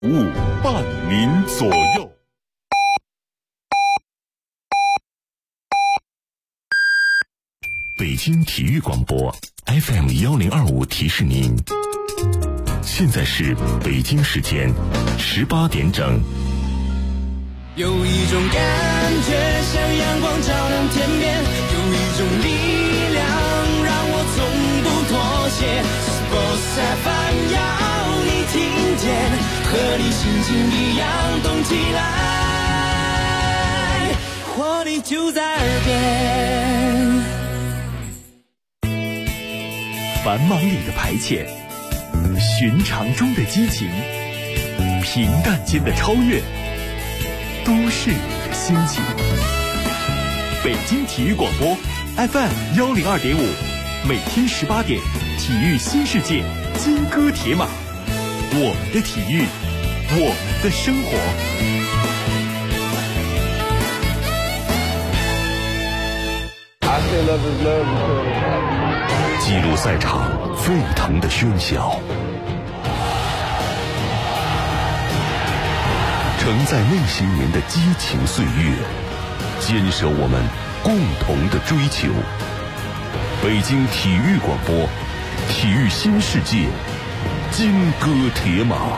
伴您左右。北京体育广播 FM1025提示您，现在是北京时间18点整。 有一种感觉像阳光照亮天边，有一种力量让我从不妥协。Sports FM 要你听见，和你心情一样动起来，活力就在耳边。 繁忙里的排遣，寻常中的激情，平淡间的超越，都市里的心情。北京体育广播 FM102.5，每天18点，体育新世界，金戈铁马，我们的体育，我们的生活。 记录赛场沸腾的喧嚣，承载那些年的激情岁月，坚守我们共同的追求。北京体育广播，体育新世界，金戈铁马。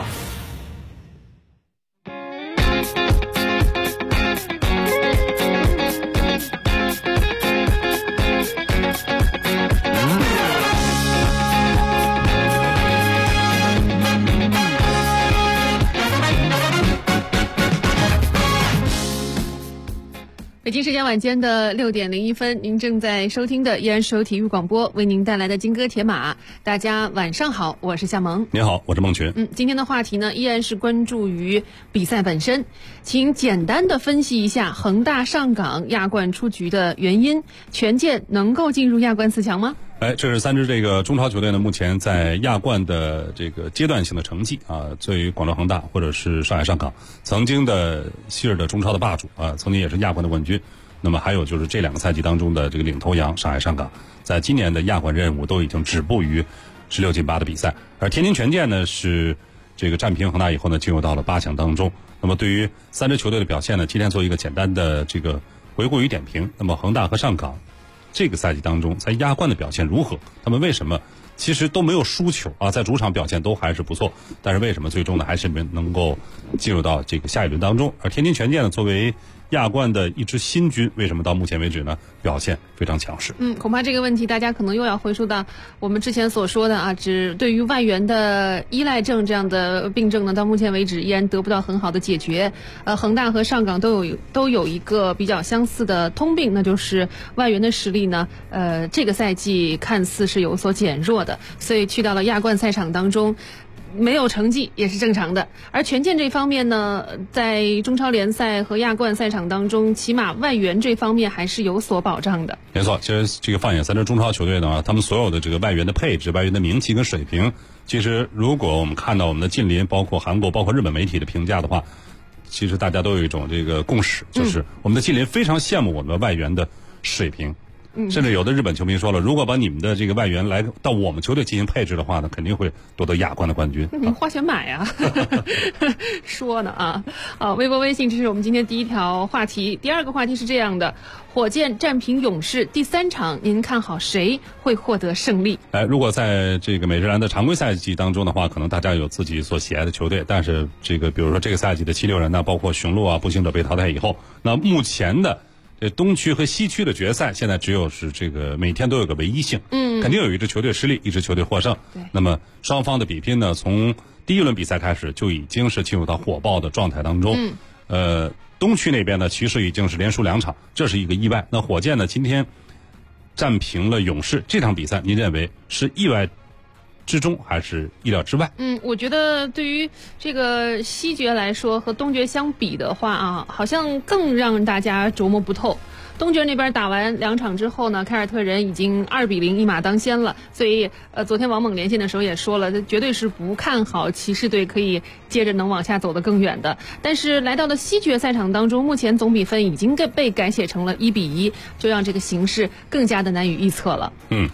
北京时间晚间的6点01分，您正在收听的依然是由体育广播为您带来的金戈铁马。大家晚上好，我是夏萌。 您好，我是孟群。 今天的话题呢，依然是关注于比赛本身，请简单的分析一下恒大上港亚冠出局的原因，权健能够进入亚冠4强吗？ 这是3支这个中超球队呢，目前在亚冠的这个阶段性的成绩啊，对于广州恒大或者是上海上港，曾经的昔日的中超的霸主啊，曾经也是亚冠的冠军。那么还有就是这2个赛季当中的这个领头羊上海上港，在今年的亚冠任务都已经止步于16进8的比赛。而天津权健呢，是这个战平恒大以后呢，进入到了8强当中。那么对于3支球队的表现呢，今天做一个简单的这个回顾与点评。那么恒大和上港这个赛季当中在亚冠的表现如何？他们为什么其实都没有输球啊，在主场表现都还是不错，但是为什么最终呢还是没能够进入到这个下一轮当中？而天津权健呢，作为亚冠的一支新军，为什么到目前为止呢表现非常强势？ 恐怕这个问题大家可能又要回溯到我们之前所说的啊，只对于外援的依赖症这样的病症呢，到目前为止依然得不到很好的解决。恒大和上港都有一个比较相似的通病，那就是外援的实力呢，这个赛季看似是有所减弱的，所以去到了亚冠赛场当中，没有成绩也是正常的。而权健这方面呢，在中超联赛和亚冠赛场当中，起码外援这方面还是有所保障的。 没错，其实这个放眼3支中超球队呢，他们所有的这个外援的配置、外援的名气跟水平，其实如果我们看到我们的近邻，包括韩国、包括日本媒体的评价的话，其实大家都有一种这个共识，就是我们的近邻非常羡慕我们的外援的水平。甚至有的日本球迷说了，如果把你们的这个外援来到我们球队进行配置的话呢，肯定会夺得亚冠的冠军。 您花钱买啊说呢啊！微博微信，这是我们今天第一条话题。第2个话题是这样的：火箭战平勇士第3场，您看好谁会获得胜利？ 如果在这个美职篮的常规赛季当中的话，可能大家有自己所喜爱的球队，但是这个比如说这个赛季的76人呢，包括雄鹿啊、步行者被淘汰以后，那目前的这东区和西区的决赛，现在只有是这个每天都有个唯一性，肯定有一支球队失利，一支球队获胜。那么双方的比拼呢，从第1轮比赛开始就已经是进入到火爆的状态当中。东区那边呢，其实已经是连输2场，这是一个意外。那火箭呢，今天战平了勇士，这场比赛您认为是意外之中还是意料之外？ 我觉得对于这个西决来说和东决相比的话啊，好像更让大家琢磨不透。东决那边打完2场之后呢，凯尔特人已经2-0一马当先了，所以昨天王猛连线的时候也说了，绝对是不看好骑士队可以接着能往下走得更远的。但是来到了西决赛场当中，目前总比分已经被改写成了1-1，就让这个形势更加的难以预测了。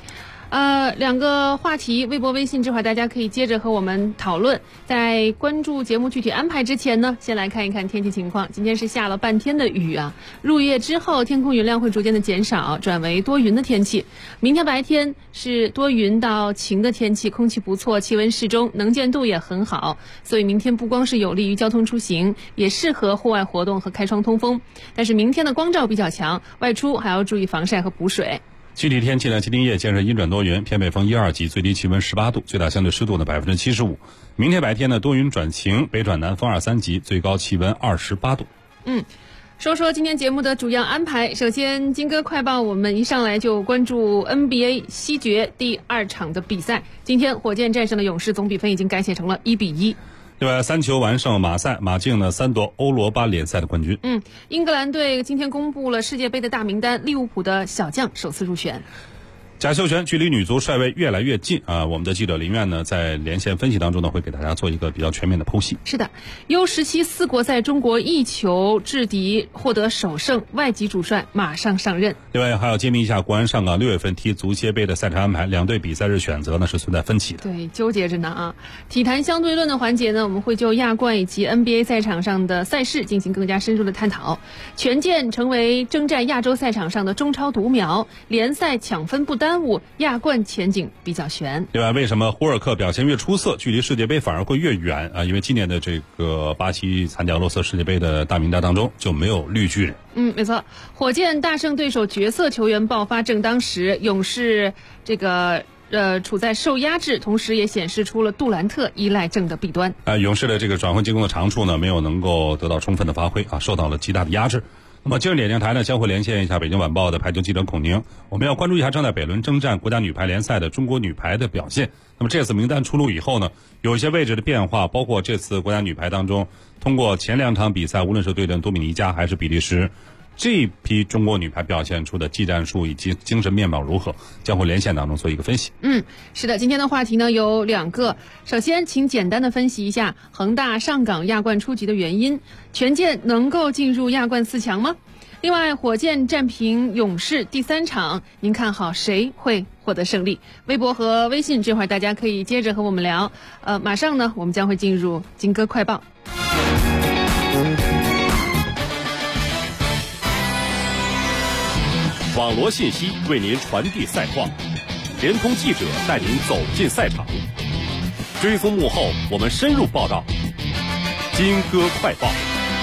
两个话题，微博、微信这会儿大家可以接着和我们讨论。在关注节目具体安排之前呢，先来看一看天气情况。今天是下了半天的雨啊，入夜之后天空云量会逐渐的减少，转为多云的天气。明天白天是多云到晴的天气，空气不错，气温适中，能见度也很好，所以明天不光是有利于交通出行，也适合户外活动和开窗通风。但是明天的光照比较强，外出还要注意防晒和补水。 具体天气呢，今天夜间是阴转多云，偏北风1、2级，最低气温18度，最大相对湿度呢75%。明天白天呢，多云转晴，北转南风2、3级，最高气温28度。 说说今天节目的主要安排。首先，金歌快报，我们一上来就关注 NBA 西决第2场的比赛。今天火箭战胜了勇士，总比分已经改写成了1-1。 另外，3球完胜马赛，马竞呢3夺欧罗巴联赛的冠军。 英格兰队今天公布了世界杯的大名单，利物浦的小将首次入选。 贾秀全距离女足帅位越来越近啊！我们的记者林苑呢，在连线分析当中呢，会给大家做一个比较全面的剖析。 是的 ，U17 4国赛，中国1球制敌，获得首胜，外籍主帅马上上任。 另外还要揭秘一下国安上港6月份踢足协杯的赛程安排，两队比赛日选择呢是存在分歧的。 对，纠结着呢啊！体坛相对论的环节呢，我们会就亚冠以及 NBA 赛场上的赛事进行更加深入的探讨。权健成为征战亚洲赛场上的中超独苗，联赛抢分不耽误，亚冠前景比较悬。 另外，为什么胡尔克表现越出色，距离世界杯反而会越远啊？因为今年的这个巴西参加俄罗斯世界杯的大名单当中就没有绿巨人。 没错，火箭大胜对手角色球员爆发正当时，勇士这个处在受压制，同时也显示出了杜兰特依赖症的弊端。 勇士的这个转换进攻的长处呢，没有能够得到充分的发挥啊，受到了极大的压制。那么今日点将台呢将会连线一下北京晚报的排球记者孔宁，我们要关注一下正在北仑征战国家女排联赛的中国女排的表现。那么这次名单出炉以后呢，有一些位置的变化，包括这次国家女排当中，通过前2场比赛，无论是对阵多米尼加还是比利时，这批中国女排表现出的技战术以及精神面貌如何，将会连线当中做一个分析。 是的，今天的话题呢有2个。首先，请简单的分析一下恒大上港亚冠出局的原因，权健能够进入亚冠4强吗？另外，火箭战平勇士第3场，您看好谁会获得胜利？微博和微信这会儿大家可以接着和我们聊。马上呢，我们将会进入金歌快报。 网罗信息为您传递赛况，联通记者带您走进赛场，追踪幕后，我们深入报道。金歌快报。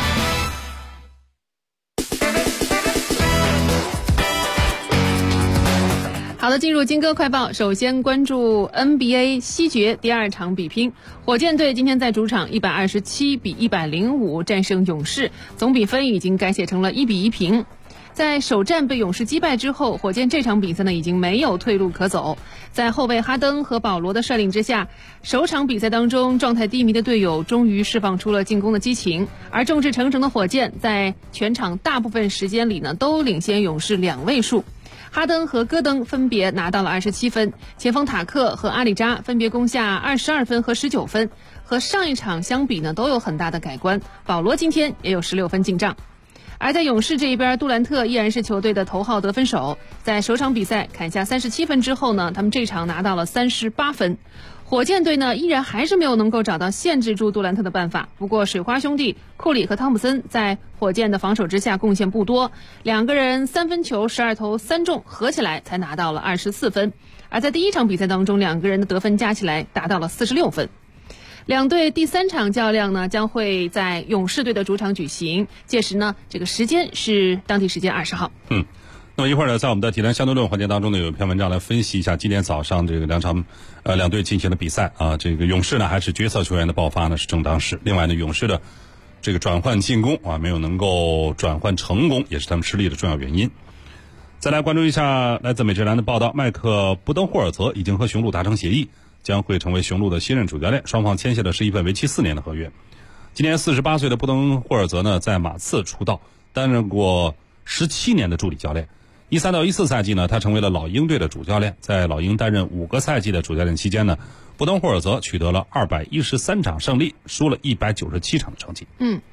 好的，进入金歌快报，首先关注 NBA 西决第2场比拼。火箭队今天在主场127-105战胜勇士，总比分已经改写成了1-1平。在首战被勇士击败之后，火箭这场比赛呢已经没有退路可走。在后卫哈登和保罗的率领之下，首场比赛当中状态低迷的队友终于释放出了进攻的激情，而众志成城的火箭在全场大部分时间里呢都领先勇士2位数。哈登和戈登分别拿到了27分，前锋塔克和阿里扎分别攻下22分和19分，和上一场相比呢都有很大的改观。保罗今天也有16分进账。而在勇士这一边，杜兰特依然是球队的头号得分手，在首场比赛砍下37分之后呢，他们这场拿到了38分。火箭队呢依然还是没有能够找到限制住杜兰特的办法，不过水花兄弟库里和汤普森在火箭的防守之下贡献不多，2个人3分球12投3中，合起来才拿到了24分。而在第1场比赛当中，2个人的得分加起来达到了46分。两队第3场较量呢将会在勇士队的主场举行，届时呢这个时间是当地时间20号。 那么一会儿呢，在我们的体坛相对论环节当中呢，有一篇文章来分析一下今天早上这个两队进行的比赛啊。这个勇士呢还是角色球员的爆发呢是正当时，另外呢勇士的这个转换进攻啊没有能够转换成功，也是他们失利的重要原因。再来关注一下来自美职篮的报道，麦克布登霍尔泽已经和雄鹿达成协议，将会成为雄鹿的新任主教练，双方签下的是一份为期4年的合约。今年48岁的布登霍尔泽呢在马刺出道，担任过17年的助理教练。13到14赛季呢，他成为了老鹰队的主教练。在老鹰担任5个赛季的主教练期间呢，布登霍尔泽取得了213场胜利，输了197场的成绩。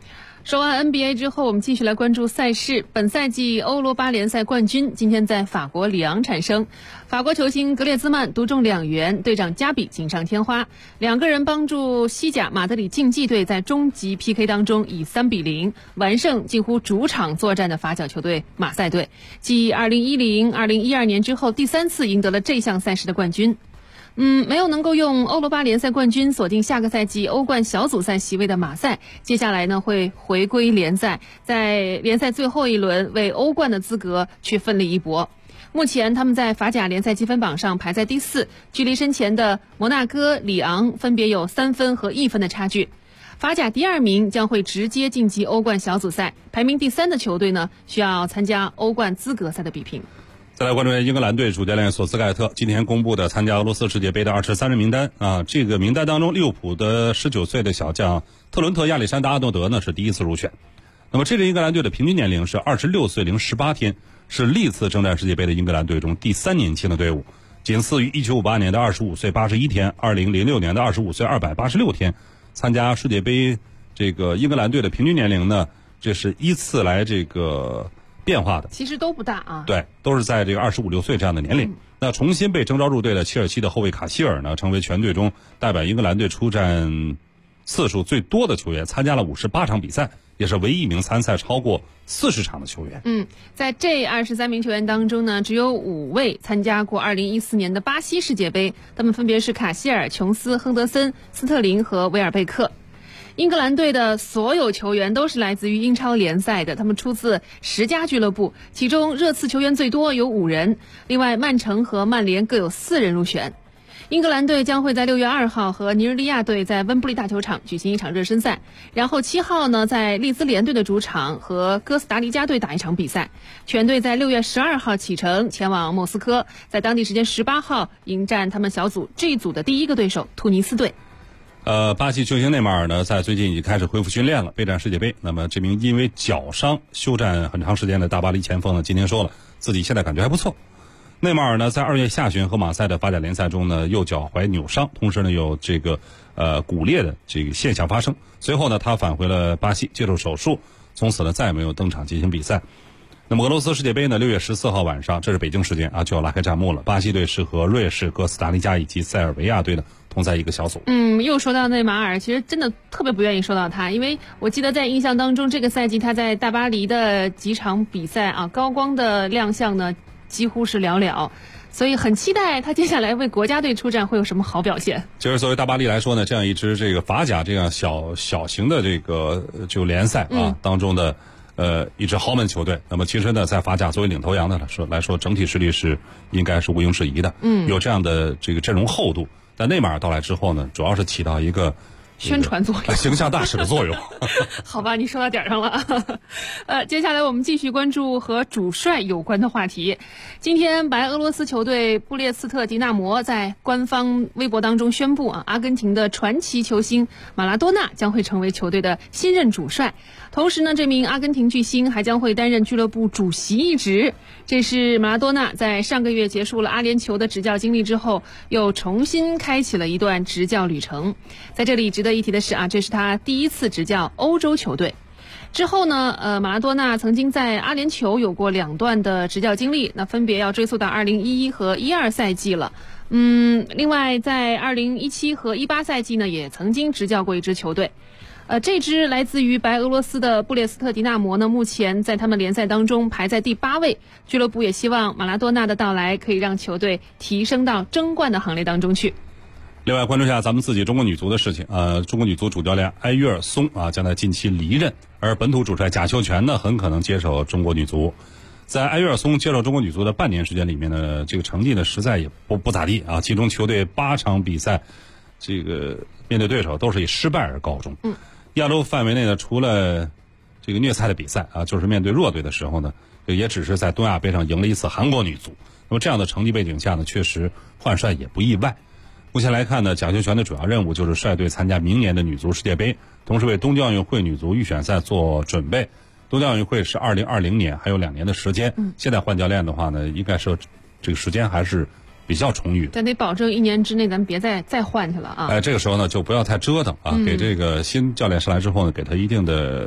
说完 NBA 之后，我们继续来关注赛事。本赛季欧罗巴联赛冠军今天在法国里昂产生，法国球星格列兹曼独中2元，队长加比锦上添花，2个人帮助西甲马德里竞技队在终极 PK 当中以3-0完胜近乎主场作战的法甲球队马赛队，继2010、2012年之后第3次赢得了这项赛事的冠军。没有能够用欧罗巴联赛冠军锁定下个赛季欧冠小组赛席位的马赛，接下来呢会回归联赛，在联赛最后一轮为欧冠的资格去奋力一搏。目前他们在法甲联赛积分榜上排在第4，距离身前的摩纳哥、里昂分别有3分和1分的差距。法甲第2名将会直接晋级欧冠小组赛，排名第3的球队呢需要参加欧冠资格赛的比拼。 再来关注英格兰队主教练索斯盖特今天公布的参加俄罗斯世界杯的23人名单啊，这个名单当中，利物浦的19岁的小将特伦特·亚历山大·阿诺德呢是第1次入选。那么这支英格兰队的平均年龄是26岁零18天，是历次征战世界杯的英格兰队中第3年轻的队伍，仅次于1958年的25岁81天，2006年的25岁286天。参加世界杯这个英格兰队的平均年龄呢，这是依次来这个变化的， 其实都不大啊。 对，都是在这个25、6岁这样的年龄。那重新被征召入队的切尔西的后卫卡希尔呢，成为全队中代表英格兰队出战次数最多的球员，参加了58场比赛，也是唯一一名参赛超过40场的球员。 在这23名球员当中呢，只有5位参加过2014年的巴西世界杯，他们分别是卡希尔、琼斯、亨德森、斯特林和维尔贝克。英格兰队的所有球员都是来自于英超联赛的，他们出自10家俱乐部，其中热刺球员最多有5人，另外曼城和曼联各有4人入选。英格兰队将会在6月2号和尼日利亚队在温布利大球场举行一场热身赛，然后7号呢在利兹联队的主场和哥斯达黎加队打一场比赛。全队在6月12号启程前往莫斯科，在当地时间18号迎战他们小组 G 组的第一个对手突尼斯队。 巴西球星内马尔呢，在最近已经开始恢复训练了，备战世界杯。那么这名因为脚伤休战很长时间的大巴黎前锋呢，今天说了自己现在感觉还不错。内马尔呢，在2月下旬和马赛的法甲联赛中呢，右脚踝扭伤，同时呢有这个骨裂的这个现象发生。随后呢，他返回了巴西接受手术，从此呢再也没有登场进行比赛。那么俄罗斯世界杯呢，6月14号晚上，这是北京时间啊，就要拉开战幕了。巴西队是和瑞士、哥斯达黎加以及塞尔维亚队呢同在一个小组。 又说到内马尔，其实真的特别不愿意说到他，因为我记得在印象当中，这个赛季他在大巴黎的几场比赛啊，高光的亮相呢几乎是寥寥，所以很期待他接下来为国家队出战会有什么好表现。 其实作为大巴黎来说呢，这样一支这个法甲这样小型的这个就联赛啊当中的一支豪门球队，那么其实呢，在法甲作为领头羊的来说，整体实力是应该是毋庸置疑的。有这样的这个阵容厚度，但内马尔到来之后呢，主要是起到一个宣传作用、 形象大使的作用。 好吧，你说到点上了。接下来我们继续关注和主帅有关的话题。今天白俄罗斯球队布列斯特迪纳摩在官方微博当中宣布阿根廷的传奇球星马拉多纳将会成为球队的新任主帅。同时呢，这名阿根廷巨星还将会担任俱乐部主席一职。这是马拉多纳在上个月结束了阿联酋的执教经历之后，又重新开启了一段执教旅程。在这里值得一提的是这是他第1次执教欧洲球队。之后呢，马拉多纳曾经在阿联酋有过2段的执教经历，那分别要追溯到2011和12赛季了。另外在2017和18赛季呢，也曾经执教过一支球队。这支来自于白俄罗斯的布列斯特迪纳摩呢，目前在他们联赛当中排在第8位。俱乐部也希望马拉多纳的到来可以让球队提升到争冠的行列当中去。 另外关注一下咱们自己中国女足的事情。中国女足主教练埃约尔松将在近期离任，而本土主帅贾秀全呢，很可能接手中国女足。在埃约尔松接手中国女足的半年时间里面呢，这个成绩呢实在也不咋地啊。其中球队8场比赛，这个面对对手都是以失败而告终。亚洲范围内呢，除了这个虐菜的比赛就是面对弱队的时候呢，也只是在东亚杯上赢了一次韩国女足。那么这样的成绩背景下呢，确实换帅也不意外。目前来看呢，贾秀全的主要任务就是率队参加明年的女足世界杯，同时为东京奥运会女足预选赛做准备。东京奥运会是2020年，还有2年的时间。现在换教练的话呢，应该是这个时间还是比较充裕， 但得保证1年之内咱们别再换去了啊。 这个时候呢就不要太折腾给这个新教练上来之后呢，给他一定的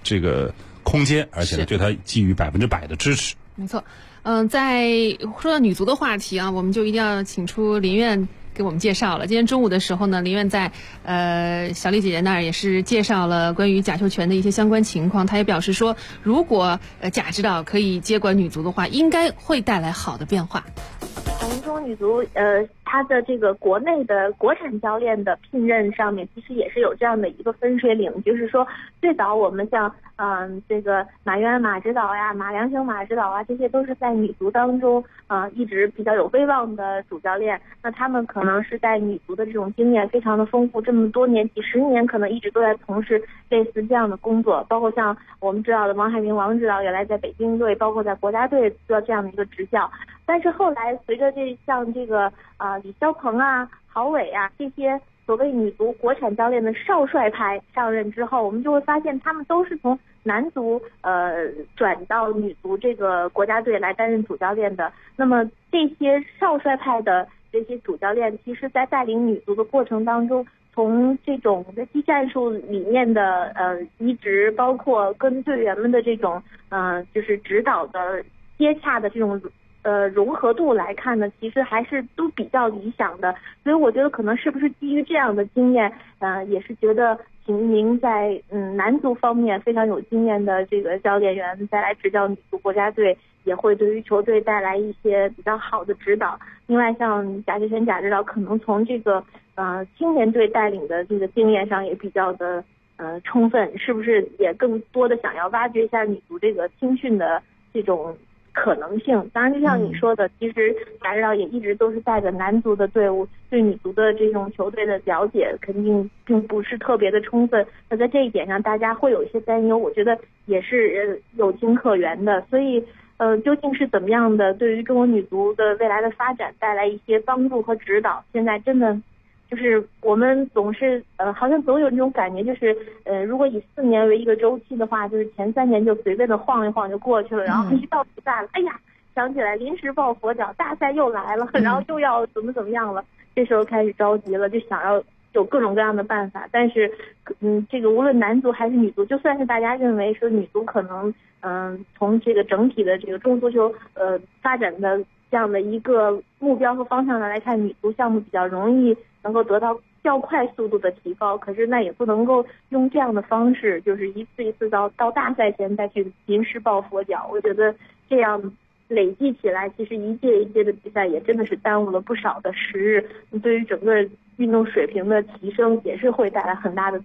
这个空间，而且呢对他给予100%的支持。 没错。在说到女足的话题啊，我们就一定要请出林苑给我们介绍了。今天中午的时候呢，林苑在小丽姐姐那儿也是介绍了关于贾秀全的一些相关情况。她也表示说，如果贾指导可以接管女足的话，应该会带来好的变化。 中国女足它的这个国内的国产教练的聘任上面，其实也是有这样的一个分水岭，就是说最早我们像这个马渊马指导呀、马良兴马指导啊，这些都是在女足当中一直比较有威望的主教练。那他们可能是在女足的这种经验非常的丰富，这么多年几十年可能一直都在从事类似这样的工作，包括像我们知道的王海明王指导原来在北京队，包括在国家队做这样的一个执教。但是后来随着像这个李霄鹏啊、郝伟啊这些所谓女足国产教练的少帅派上任之后，我们就会发现他们都是从男足转到女足这个国家队来担任主教练的。那么这些少帅派的这些主教练，其实在带领女足的过程当中，从这种技战术理念的移植，包括跟队员们的这种就是指导的接洽的这种融合度来看呢，其实还是都比较理想的。所以我觉得可能是不是基于这样的经验，也是觉得请一名在男足方面非常有经验的这个教练员再来执教女足国家队，也会对于球队带来一些比较好的指导。另外像贾秀全贾指导可能从这个青年队带领的这个经验上也比较的充分，是不是也更多的想要挖掘一下女足这个青训的这种可能性。当然就像你说的，其实贾指导也一直都是带着男足的队伍，对女足的这种球队的了解肯定并不是特别的充分。那在这一点上大家会有一些担忧，我觉得也是有情可原的。所以究竟是怎么样的对于中国女足的未来的发展带来一些帮助和指导，现在真的就是我们总是好像总有那种感觉，就是如果以4年为一个周期的话，就是前3年就随便的晃一晃就过去了，然后一到比赛了，哎呀，想起来临时抱佛脚，大赛又来了，然后又要怎么样了，这时候开始着急了，就想要有各种各样的办法。但是这个无论男足还是女足，就算是大家认为说女足可能从这个整体的这个中国足球发展的这样的一个目标和方向上来看，女足项目比较容易能够得到较快速度的提高，可是那也不能够用这样的方式，就是一次一次到大赛前再去临时抱佛脚。我觉得这样累计起来，其实一届一届的比赛也真的是耽误了不少的时日，对于整个运动水平的提升也是会带来很大的。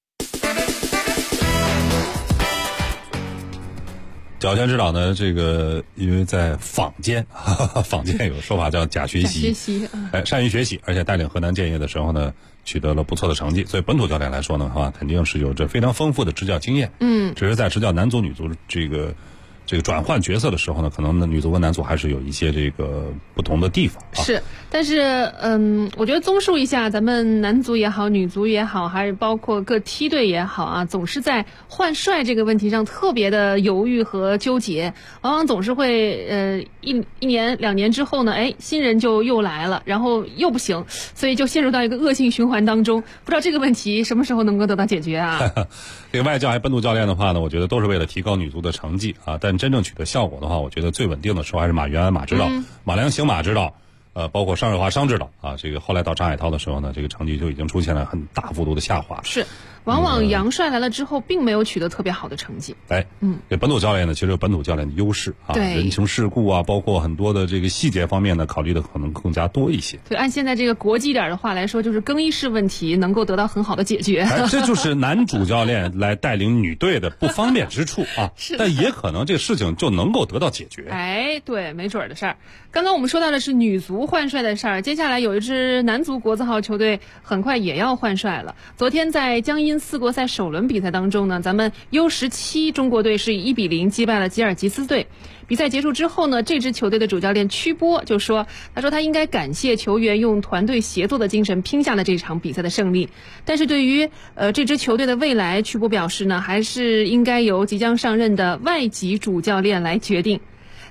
贾全指导呢，这个因为在坊间有说法叫假学习，善于学习，而且带领河南建业的时候呢，取得了不错的成绩。所以本土教练来说呢，肯定是有着非常丰富的执教经验。只是在执教男足、女足这个转换角色的时候呢，可能女足跟男足还是有一些这个不同的地方。 是，但是我觉得综述一下，咱们男足也好，女足也好，还是包括各梯队也好啊，总是在换帅这个问题上特别的犹豫和纠结，往往总是会一年2年之后呢，新人就又来了，然后又不行，所以就陷入到一个恶性循环当中。不知道这个问题什么时候能够得到解决啊？ 这个外教还本土教练的话呢，我觉得都是为了提高女足的成绩啊，但真正取得效果的话，我觉得最稳定的时候还是马原马指导、马良兴马指导，包括商瑞华商指导啊，这个后来到张海涛的时候呢，这个成绩就已经出现了很大幅度的下滑。 是，往往杨帅来了之后，并没有取得特别好的成绩。 这本土教练呢，其实有本土教练的优势啊，人情世故啊，包括很多的这个细节方面呢，考虑的可能更加多一些。 对，按现在这个国际点的话来说，就是更衣室问题能够得到很好的解决。 这就是男主教练来带领女队的不方便之处啊。是，但也可能这个事情就能够得到解决。 对，没准的事儿。刚刚我们说到的是女足换帅的事儿，接下来有一支男足国字号球队很快也要换帅了。昨天在江阴4国赛首轮比赛当中呢，咱们 U17 中国队是以1-0击败了吉尔吉斯队。比赛结束之后呢，这支球队的主教练曲波就说，他应该感谢球员用团队协作的精神拼下了这场比赛的胜利。但是对于这支球队的未来，曲波表示呢，还是应该由即将上任的外籍主教练来决定。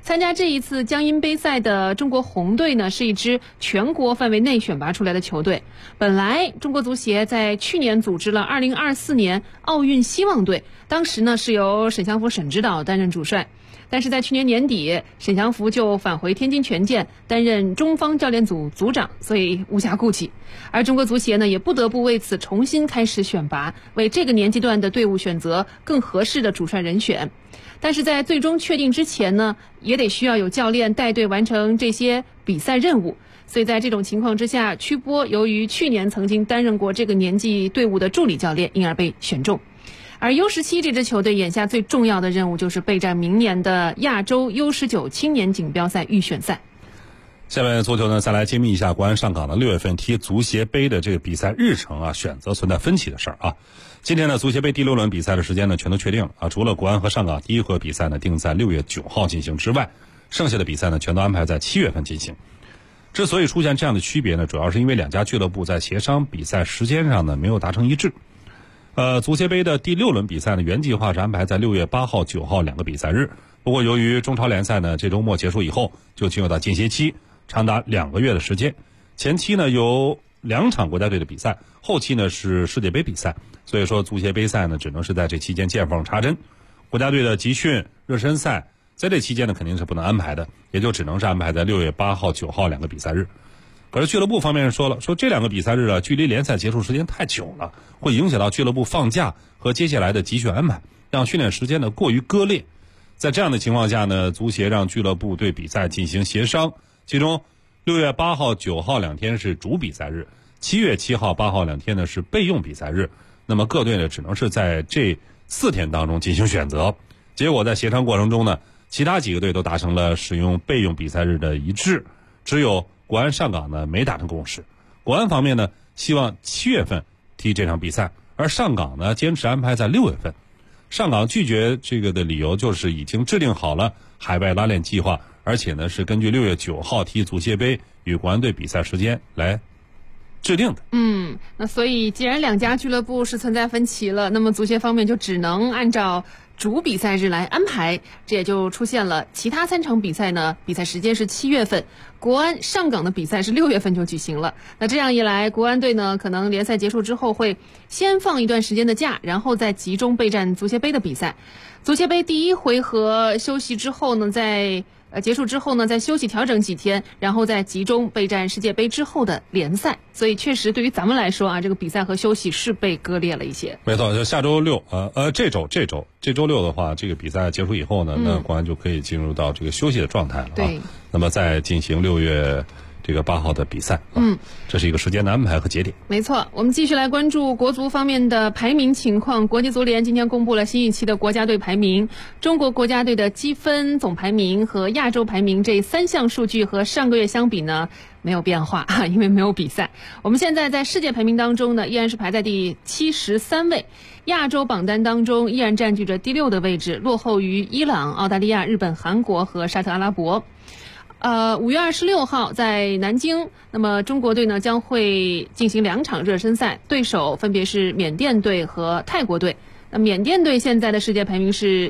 参加这一次江阴杯赛的中国红队呢，是一支全国范围内选拔出来的球队。本来中国足协在去年组织了2024年奥运希望队，当时呢是由沈祥福沈指导担任主帅。但是在去年年底，沈祥福就返回天津权健担任中方教练组组长，所以无暇顾及。而中国足协呢，也不得不为此重新开始选拔，为这个年纪段的队伍选择更合适的主帅人选。但是在最终确定之前呢，也得需要有教练带队完成这些比赛任务。所以在这种情况之下，曲波由于去年曾经担任过这个年纪队伍的助理教练，因而被选中。而 U17 这支球队眼下最重要的任务就是备战明年的亚洲 U19 青年锦标赛预选赛。 下面足球呢，再来揭秘一下国安上港的6月份踢足协杯的这个比赛日程啊，选择存在分歧的事儿啊。今天呢，足协杯第6轮比赛的时间呢全都确定了啊，除了国安和上港第一回合比赛呢定在6月9号进行之外，剩下的比赛呢全都安排在7月份进行。之所以出现这样的区别呢，主要是因为两家俱乐部在协商比赛时间上呢没有达成一致。足协杯的第6轮比赛呢，原计划是安排在6月8号、9号2个比赛日。不过由于中超联赛呢这周末结束以后就进入到间歇期，长达2个月的时间。前期呢有2场国家队的比赛，后期呢是世界杯比赛，所以说足协杯赛呢只能是在这期间见缝插针。国家队的集训、热身赛在这期间呢肯定是不能安排的，也就只能是安排在6月8号、9号2个比赛日。可是俱乐部方面说这2个比赛日啊，距离联赛结束时间太久了，会影响到俱乐部放假和接下来的集训安排，让训练时间呢过于割裂。在这样的情况下呢，足协让俱乐部对比赛进行协商，其中6月8号、9号2天是主比赛日，7月7号、8号2天呢是备用比赛日。那么各队呢只能是在这4天当中进行选择。结果在协商过程中呢，其他几个队都达成了使用备用比赛日的一致，只有国安上港呢没达成共识。国安方面呢希望7月份踢这场比赛，而上港呢坚持安排在6月份。上港拒绝这个的理由就是已经制定好了海外拉练计划，而且呢是根据6月9号踢足协杯与国安队比赛时间来制定的。 那所以既然两家俱乐部是存在分歧了，那么足协方面就只能按照主比赛日来安排，这也就出现了其他3场比赛呢，比赛时间是7月份，国安上港的比赛是6月份就举行了。那这样一来，国安队呢可能联赛结束之后会先放一段时间的假，然后再集中备战足协杯的比赛。足协杯第1回合休息之后呢，结束之后呢，再休息调整几天，然后再集中备战世界杯之后的联赛。所以确实对于咱们来说啊，这个比赛和休息是被割裂了一些。 没错，就下周六，这周六的话，这个比赛结束以后呢，那国安就可以进入到这个休息的状态了啊。 对。 那么再进行6月这个8号的比赛，这是一个时间的安排和节点。 没错，我们继续来关注国足方面的排名情况。国际足联今天公布了新一期的国家队排名，中国国家队的积分总排名和亚洲排名这3项数据和上个月相比呢没有变化，因为没有比赛。我们现在在世界排名当中呢依然是排在第73位，亚洲榜单当中依然占据着第6的位置，落后于伊朗、澳大利亚、日本、韩国和沙特阿拉伯。5月26号在南京，那么中国队呢将会进行2场热身赛，对手分别是缅甸队和泰国队。那缅甸队现在的世界排名是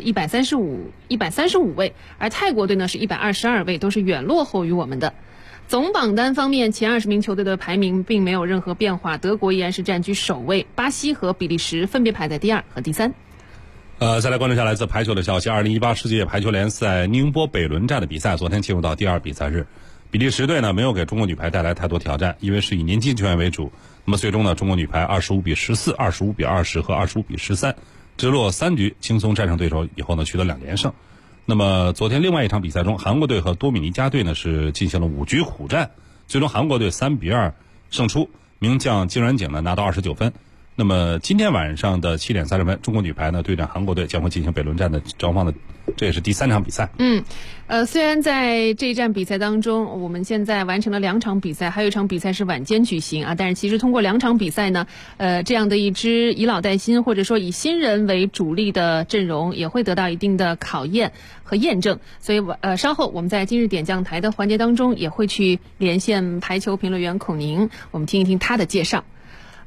135位，而泰国队呢是122位，都是远落后于我们的。总榜单方面，前20名球队的排名并没有任何变化，德国依然是占据首位，巴西和比利时分别排在第2和第3。 再来关注一下来自排球的消息。2018世界排球联赛宁波北仑站的比赛昨天进入到第2比赛日，比利时队呢没有给中国女排带来太多挑战，因为是以年轻球员为主。那么最终呢，中国女排25比14、25比20和25比13，直落3局轻松战胜对手以后呢，取得2连胜。那么昨天另外一场比赛中，韩国队和多米尼加队呢是进行了5局苦战，最终韩国队3比2胜出，名将金软景呢拿到29分。那么今天晚上的7点30分，中国女排呢对战韩国队，将会进行北仑站的招方的，这也是第3场比赛。 虽然在这一站比赛当中，我们现在完成了2场比赛，还有一场比赛是晚间举行啊。但是其实通过2场比赛呢，这样的一支以老带新，或者说以新人为主力的阵容，也会得到一定的考验和验证。所以稍后我们在今日点将台的环节当中，也会去连线排球评论员孔宁，我们听一听他的介绍。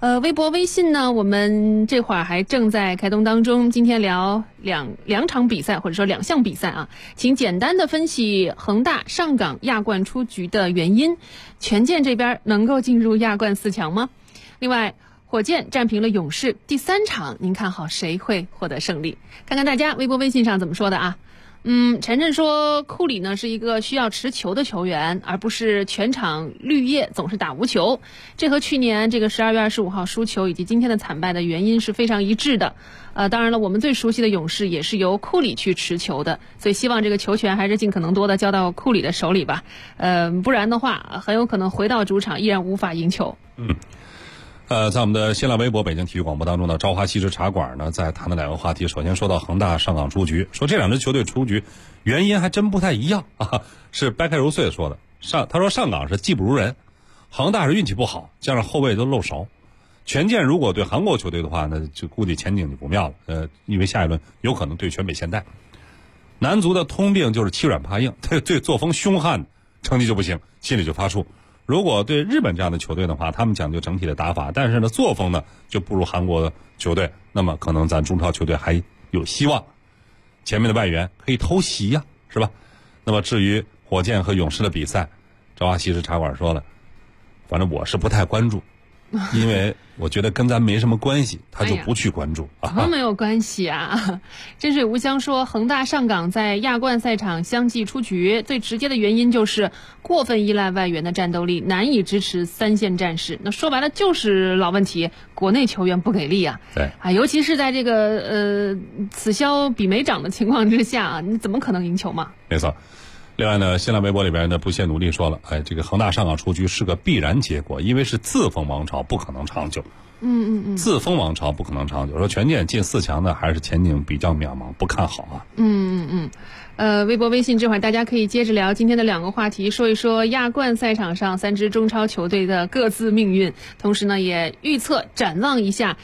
微博、微信呢，我们这会儿还正在开通当中。今天聊两场比赛，或者说2项比赛啊，请简单的分析恒大上港亚冠出局的原因。权健这边能够进入亚冠4强吗？另外，火箭战平了勇士，第3场您看好谁会获得胜利？看看大家微博、微信上怎么说的啊。晨晨说库里呢是一个需要持球的球员，而不是全场绿叶总是打无球。这和去年这个12月25号输球以及今天的惨败的原因是非常一致的。当然了，我们最熟悉的勇士也是由库里去持球的，所以希望这个球权还是尽可能多的交到库里的手里吧。不然的话，很有可能回到主场依然无法赢球。 在我们的新浪微博北京体育广播当中呢，朝华西式茶馆呢在谈的2个话题。首先说到恒大上港出局，说这2支球队出局原因还真不太一样啊。是掰开揉碎说的，他说上港是技不如人，恒大是运气不好，加上后卫都漏勺。权健如果对韩国球队的话呢，就估计前景就不妙了。因为下一轮有可能对全北现代。男足的通病就是欺软怕硬，对作风凶悍，成绩就不行，心里就发怵。如果对日本这样的球队的话，他们讲究整体的打法，但是呢作风呢就不如韩国的球队，那么可能咱中超球队还有希望。前面的外援可以偷袭呀，是吧？那么至于火箭和勇士的比赛，朝华西式茶馆说了，反正我是不太关注，因为我觉得跟咱没什么关系，他就不去关注。 怎么没有关系啊？真水无香说，恒大上港在亚冠赛场相继出局，最直接的原因就是过分依赖外援的战斗力，难以支持3线战士。那说白了就是老问题，国内球员不给力啊。 对啊，尤其是在这个此消彼没长的情况之下啊，你怎么可能赢球嘛？ 没错。另外呢，新浪微博里边的不懈努力说了，这个恒大上港出局是个必然结果，因为是自封王朝，不可能长久。自封王朝不可能长久。说权健进4强呢，还是前景比较渺茫，不看好啊。 微博、微信这会儿大家可以接着聊今天的2个话题，说一说亚冠赛场上3支中超球队的各自命运，同时呢也预测展望一下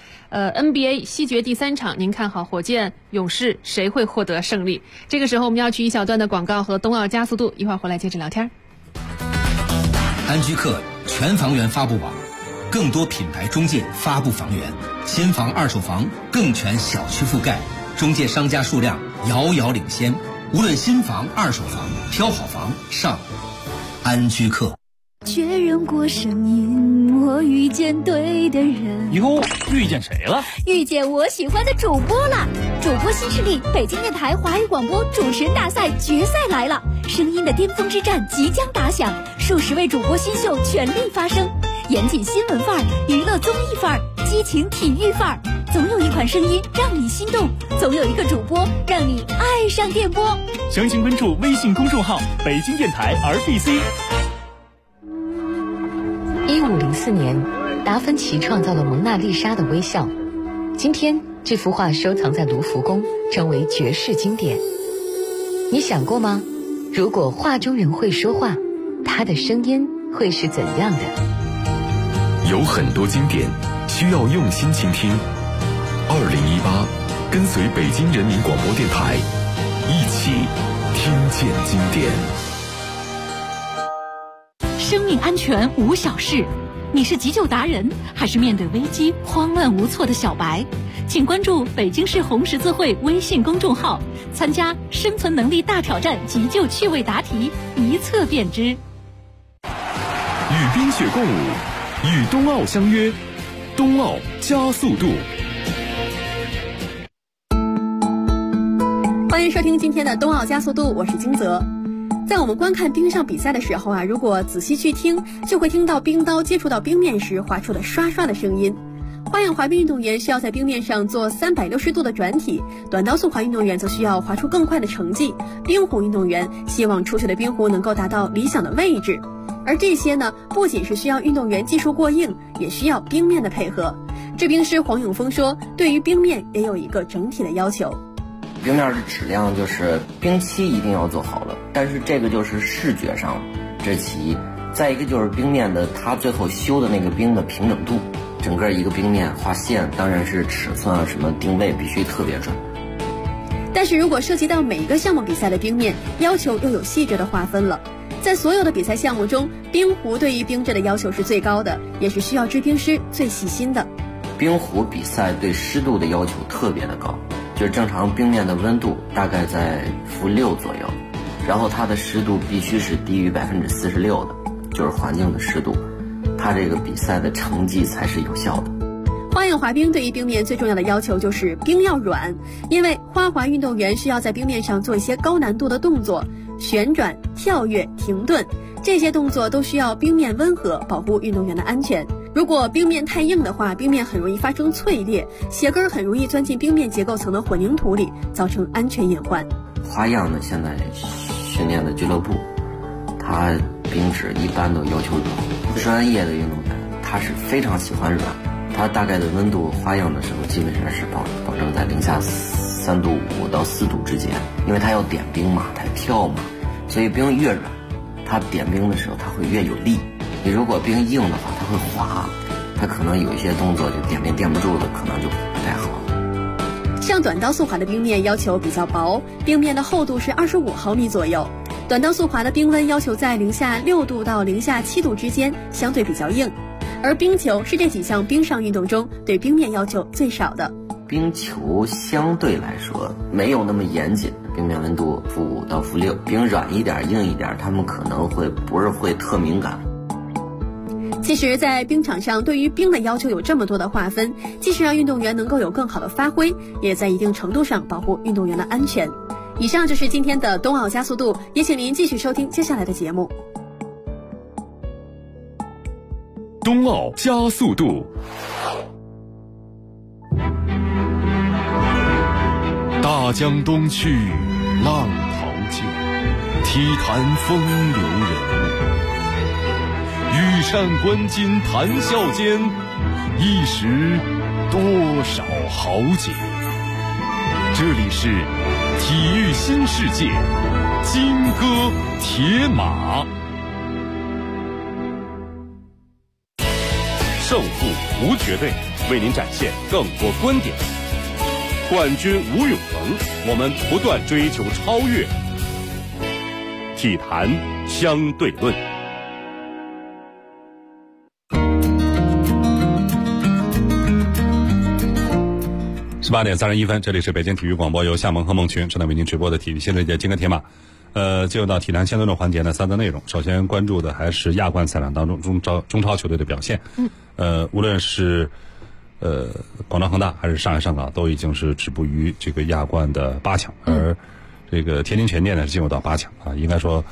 NBA 西决第3场，您看好火箭、勇士谁会获得胜利？这个时候我们要去一小段的广告和冬奥加速度，一会儿回来接着聊天。 安居客全房源发布网，更多品牌中介发布房源，新房二手房更全小区覆盖，中介商家数量遥遥领先。无论新房、二手房，挑好房上安居客。 确认过声音，我遇见对的人。 哟，遇见谁了？ 遇见我喜欢的主播了。主播新势力北京电台华语广播主持人大赛决赛来了，声音的巅峰之战即将打响，数十位主播新秀全力发声，严谨新闻范儿，娱乐综艺范儿，激情体育范儿，总有一款声音让你心动，总有一个主播让你爱上电波。 详情关注微信公众号北京电台 RBC。 1504年，达芬奇创造了蒙娜丽莎的微笑。今天，这幅画收藏在卢浮宫，成为绝世经典。你想过吗？如果画中人会说话，他的声音会是怎样的？ 有很多经典需要用心倾听。2018，跟随北京人民广播电台，一起听见经典。 生命安全无小事，你是急救达人，还是面对危机慌乱无措的小白？请关注北京市红十字会微信公众号，参加生存能力大挑战急救趣味答题，一测便知。 与冰雪共舞，与冬奥相约，冬奥加速度。 欢迎收听今天的冬奥加速度，我是金泽。在我们观看冰上比赛的时候啊，如果仔细去听，就会听到冰刀接触到冰面时划出的刷刷的声音。花样滑冰运动员需要在冰面上做360度的转体，短道速滑运动员则需要滑出更快的成绩，冰壶运动员希望出去的冰壶能够达到理想的位置。而这些呢，不仅是需要运动员技术过硬，也需要冰面的配合。制冰师黄永峰说，对于冰面也有一个整体的要求。 冰面的质量就是冰漆一定要做好了，但是这个就是视觉上，这其一。再一个就是冰面的它最后修的那个冰的平整度，整个一个冰面画线，当然是尺寸啊什么定位必须特别准。 但是如果涉及到每一个项目比赛的冰面，要求又有细致的划分了。 在所有的比赛项目中，冰壶对于冰质的要求是最高的，也是需要制冰师最细心的。 冰壶比赛对湿度的要求特别的高，就是正常冰面的温度大概在-6左右，然后它的湿度必须是低于46%的，就是环境的湿度，它这个比赛的成绩才是有效的。 花样滑冰对于冰面最重要的要求就是冰要软，因为花滑运动员需要在冰面上做一些高难度的动作，旋转、跳跃、停顿，这些动作都需要冰面温和，保护运动员的安全。如果冰面太硬的话，冰面很容易发生脆裂，鞋跟很容易钻进冰面结构层的混凝土里，造成安全隐患。 花样呢，现在训练的俱乐部，它冰质一般都要求软。专业的运动员他是非常喜欢软，它大概的温度花样的时候基本上是保证在-3度5到4度之间，因为它要点冰嘛，它跳嘛，所以冰越软，它点冰的时候它会越有力。你如果冰硬的话，它会滑，它可能有一些动作就点冰垫不住的，可能就不太好。 像短道速滑的冰面要求比较薄，冰面的厚度是25毫米左右。短道速滑的冰温要求在-6度到-7度之间，相对比较硬。而冰球是这几项冰上运动中对冰面要求最少的。 冰球相对来说没有那么严谨，冰面温度-5到-6，冰软一点硬一点，他们可能不是会特敏感。 其实在冰场上对于冰的要求有这么多的划分，既是让运动员能够有更好的发挥，也在一定程度上保护运动员的安全。以上就是今天的冬奥加速度，也请您继续收听接下来的节目。 冬奥加速度，大江东去，浪淘尽，体坛风流人物。羽扇纶巾谈笑间，一时多少豪杰。这里是体育新世界，金戈铁马。胜负无绝对，为您展现更多观点。冠军无永恒，我们不断追求超越。体坛相对论。 18点31分，这里是北京体育广播，由夏萌和孟群正在为您直播的体育新世界金戈铁马。进入到体坛相对论环节呢，3则内容。首先关注的还是亚冠赛场当中中超球队的表现。无论是广州恒大还是上海上港，都已经是止步于这个亚冠的8强，而这个天津权健呢是进入到8强啊。应该说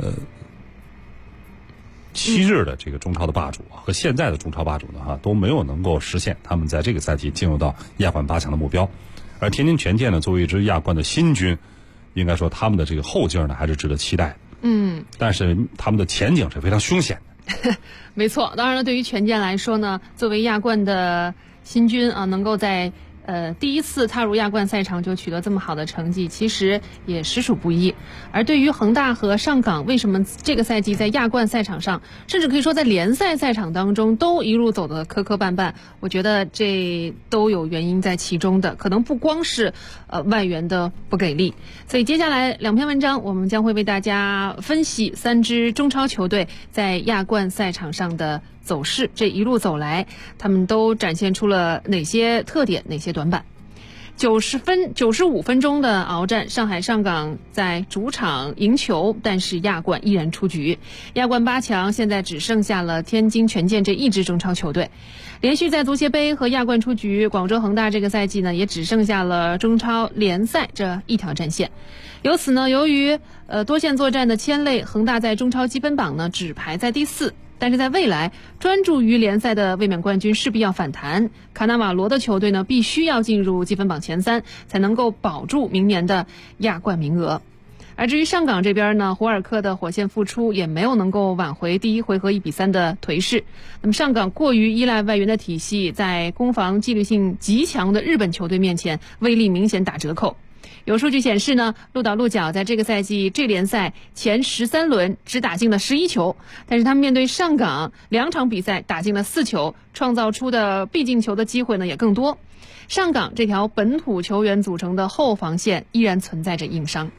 昔日的这个中超的霸主和现在的中超霸主呢都没有能够实现他们在这个赛季进入到亚冠8强的目标。而天津权健呢作为一支亚冠的新军，应该说他们的这个后劲呢还是值得期待。但是他们的前景是非常凶险的。 没错，当然了，对于权健来说呢，作为亚冠的新军啊，能够在第一次踏入亚冠赛场就取得这么好的成绩，其实也实属不易。而对于恒大和上港，为什么这个赛季在亚冠赛场上，甚至可以说在联赛赛场当中都一路走得磕磕绊绊，我觉得这都有原因在其中的，可能不光是外援的不给力。所以接下来2篇文章，我们将会为大家分析3支中超球队在亚冠赛场上的走势，这一路走来他们都展现出了哪些特点，哪些短板。95分钟的鏖战，上海上港在主场赢球，但是亚冠依然出局。亚冠8强现在只剩下了天津权健这一支中超球队，连续在足协杯和亚冠出局。广州恒大这个赛季呢，也只剩下了中超联赛这一条战线。由此呢，由于多线作战的牵累，恒大在中超积分榜呢只排在第4。但是在未来，专注于联赛的卫冕冠军势必要反弹，卡纳瓦罗的球队呢必须要进入积分榜前3，才能够保住明年的亚冠名额。而至于上港这边呢，胡尔克的火线复出也没有能够挽回第1回合1-3的颓势。那么上港过于依赖外援的体系，在攻防纪律性极强的日本球队面前，威力明显打折扣。有数据显示呢，鹿岛鹿角在这个赛季这联赛前13轮只打进了11球，但是他们面对上港2场比赛打进了4球，创造出的必进球的机会呢也更多。上港这条本土球员组成的后防线依然存在着硬伤。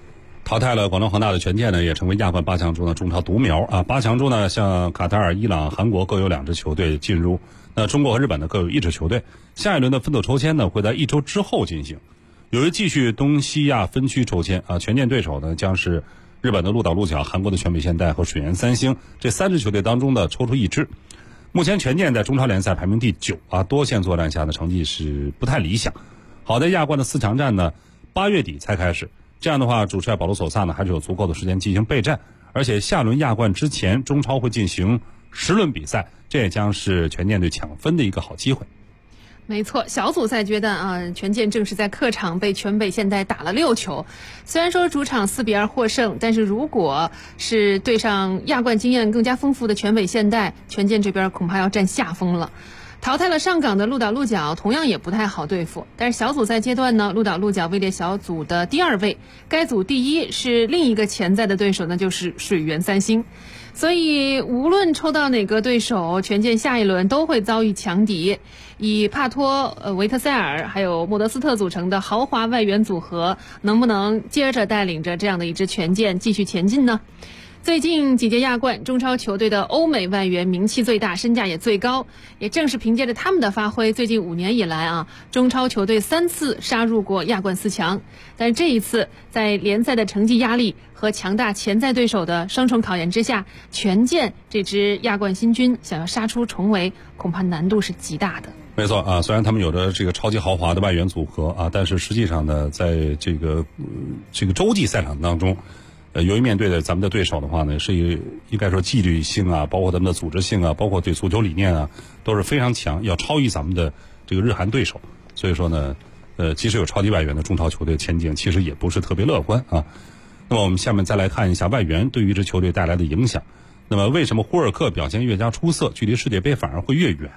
淘汰了广东恒大的权健呢，也成为亚冠8强中的中超独苗啊。8强中呢，像卡塔尔、伊朗、韩国各有2支球队进入，那中国和日本呢各有1支球队。下一轮的分组抽签呢会在1周之后进行。由于继续东西亚分区抽签啊，权健对手呢将是日本的鹿岛鹿角、韩国的全北现代和水原三星这3支球队当中的抽出1支。目前权健在中超联赛排名第9啊，多线作战下的成绩是不太理想。好在亚冠的4强战呢8月底才开始。这样的话，主帅保罗索萨呢还是有足够的时间进行备战，而且下轮亚冠之前，中超会进行10轮比赛，这也将是权健队抢分的一个好机会。 没错，小组赛阶段啊，权健正是在客场被全北现代打了6球。虽然说主场4-2获胜，但是如果是对上亚冠经验更加丰富的全北现代，权健这边恐怕要占下风了。淘汰了上港的鹿岛鹿角同样也不太好对付，但是小组赛阶段呢，鹿岛鹿角位列小组的第2位，该组第1是另一个潜在的对手，那就是水原三星。所以无论抽到哪个对手，权健下一轮都会遭遇强敌。以帕托、维特塞尔还有莫德斯特组成的豪华外援组合，能不能接着带领着这样的一支权健继续前进呢？最近几届亚冠，中超球队的欧美外援名气最大，身价也最高。也正是凭借着他们的发挥，最近5年以来啊，中超球队3次杀入过亚冠4强。但是这一次，在联赛的成绩压力和强大潜在对手的双重考验之下，权健这支亚冠新军想要杀出重围，恐怕难度是极大的。 没错啊，虽然他们有着这个超级豪华的外援组合啊，但是实际上呢，在这个洲际赛场当中。由于面对的咱们的对手的话呢，是应该说纪律性啊，包括咱们的组织性啊，包括对足球理念啊，都是非常强，要超越咱们的这个日韩对手。所以说呢，即使有超级外援的中超球队前景，其实也不是特别乐观啊。那么我们下面再来看一下外援对于一支球队带来的影响。那么为什么胡尔克表现越加出色，距离世界杯反而会越远？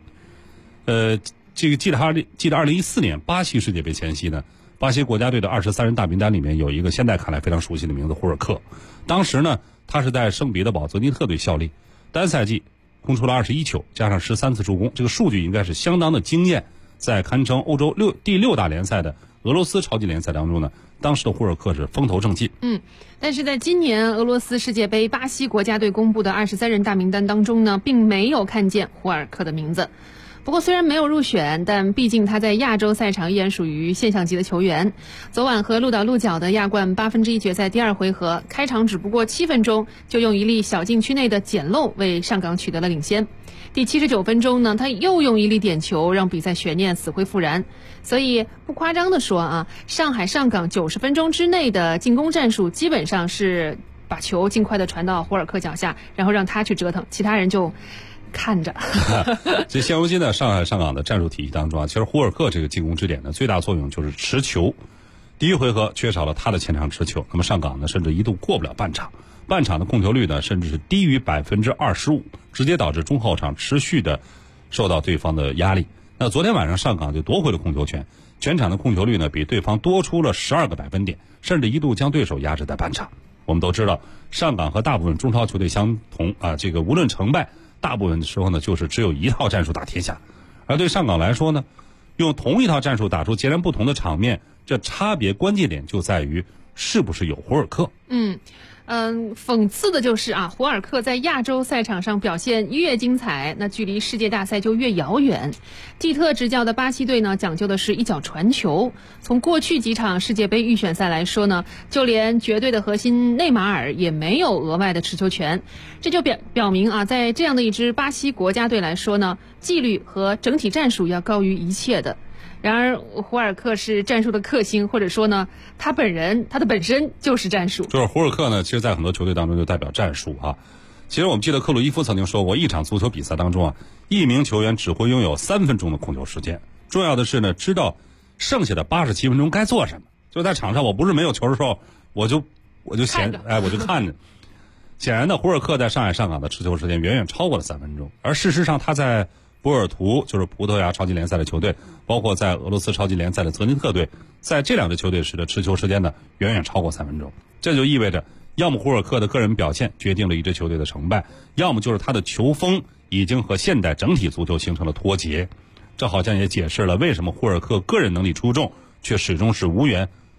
这个记得2014年巴西世界杯前夕呢。巴西国家队的23人大名单里面有一个现在看来非常熟悉的名字胡尔克，当时呢他是在圣彼得堡泽尼特队效力，单赛季攻出了21球，加上13次助攻，这个数据应该是相当的惊艳。在堪称欧洲第6大联赛的俄罗斯超级联赛当中呢，当时的胡尔克是风头正劲。 但是在今年俄罗斯世界杯巴西国家队公布的23人大名单当中呢，并没有看见胡尔克的名字。不过虽然没有入选，但毕竟他在亚洲赛场依然属于现象级的球员。昨晚和鹿岛鹿角的亚冠1/8决赛第2回合，开场只不过7分钟，就用一粒小禁区内的捡漏为上港取得了领先。第79分钟呢，他又用一粒点球让比赛悬念死灰复燃。所以不夸张的说啊，上海上港90分钟之内的进攻战术基本上是把球尽快的传到胡尔克脚下，然后让他去折腾，其他人就看着。 这现如今的上海上港的战术体系当中啊，其实胡尔克这个进攻支点呢，最大作用就是持球。第1回合缺少了他的前场持球，那么上港呢甚至一度过不了半场的控球率呢甚至是低于25%，直接导致中后场持续的受到对方的压力。那昨天晚上上港就夺回了控球权，全场的控球率呢比对方多出了12个百分点，甚至一度将对手压制在半场。我们都知道，上港和大部分中超球队相同啊，这个无论成败，大部分的时候呢，就是只有一套战术打天下。而对上港来说呢，用同一套战术打出截然不同的场面，这差别关键点就在于是不是有胡尔克。 讽刺的就是啊，胡尔克在亚洲赛场上表现越精彩，那距离世界大赛就越遥远。蒂特执教的巴西队呢，讲究的是一脚传球。从过去几场世界杯预选赛来说呢，就连绝对的核心内马尔也没有额外的持球权。这就表明啊，在这样的一支巴西国家队来说呢，纪律和整体战术要高于一切的。然而胡尔克是战术的克星，或者说呢，他的本身就是战术。 就是胡尔克呢，其实在很多球队当中就代表战术啊。其实我们记得克鲁伊夫曾经说过，一场足球比赛当中啊，一名球员只会拥有3分钟的控球时间，重要的是呢，知道剩下的87分钟该做什么。就在场上，我不是没有球的时候，我就看着。显然呢，胡尔克在上海上港的持球时间远远超过了3分钟，而事实上他在波尔图，就是葡萄牙超级联赛的球队，包括在俄罗斯超级联赛的泽尼特队，在这2支球队时的持球时间呢，远远超过3分钟。这就意味着，要么胡尔克的个人表现决定了一支球队的成败，要么就是他的球风已经和现代整体足球形成了脱节。这好像也解释了为什么胡尔克个人能力出众，却始终是无缘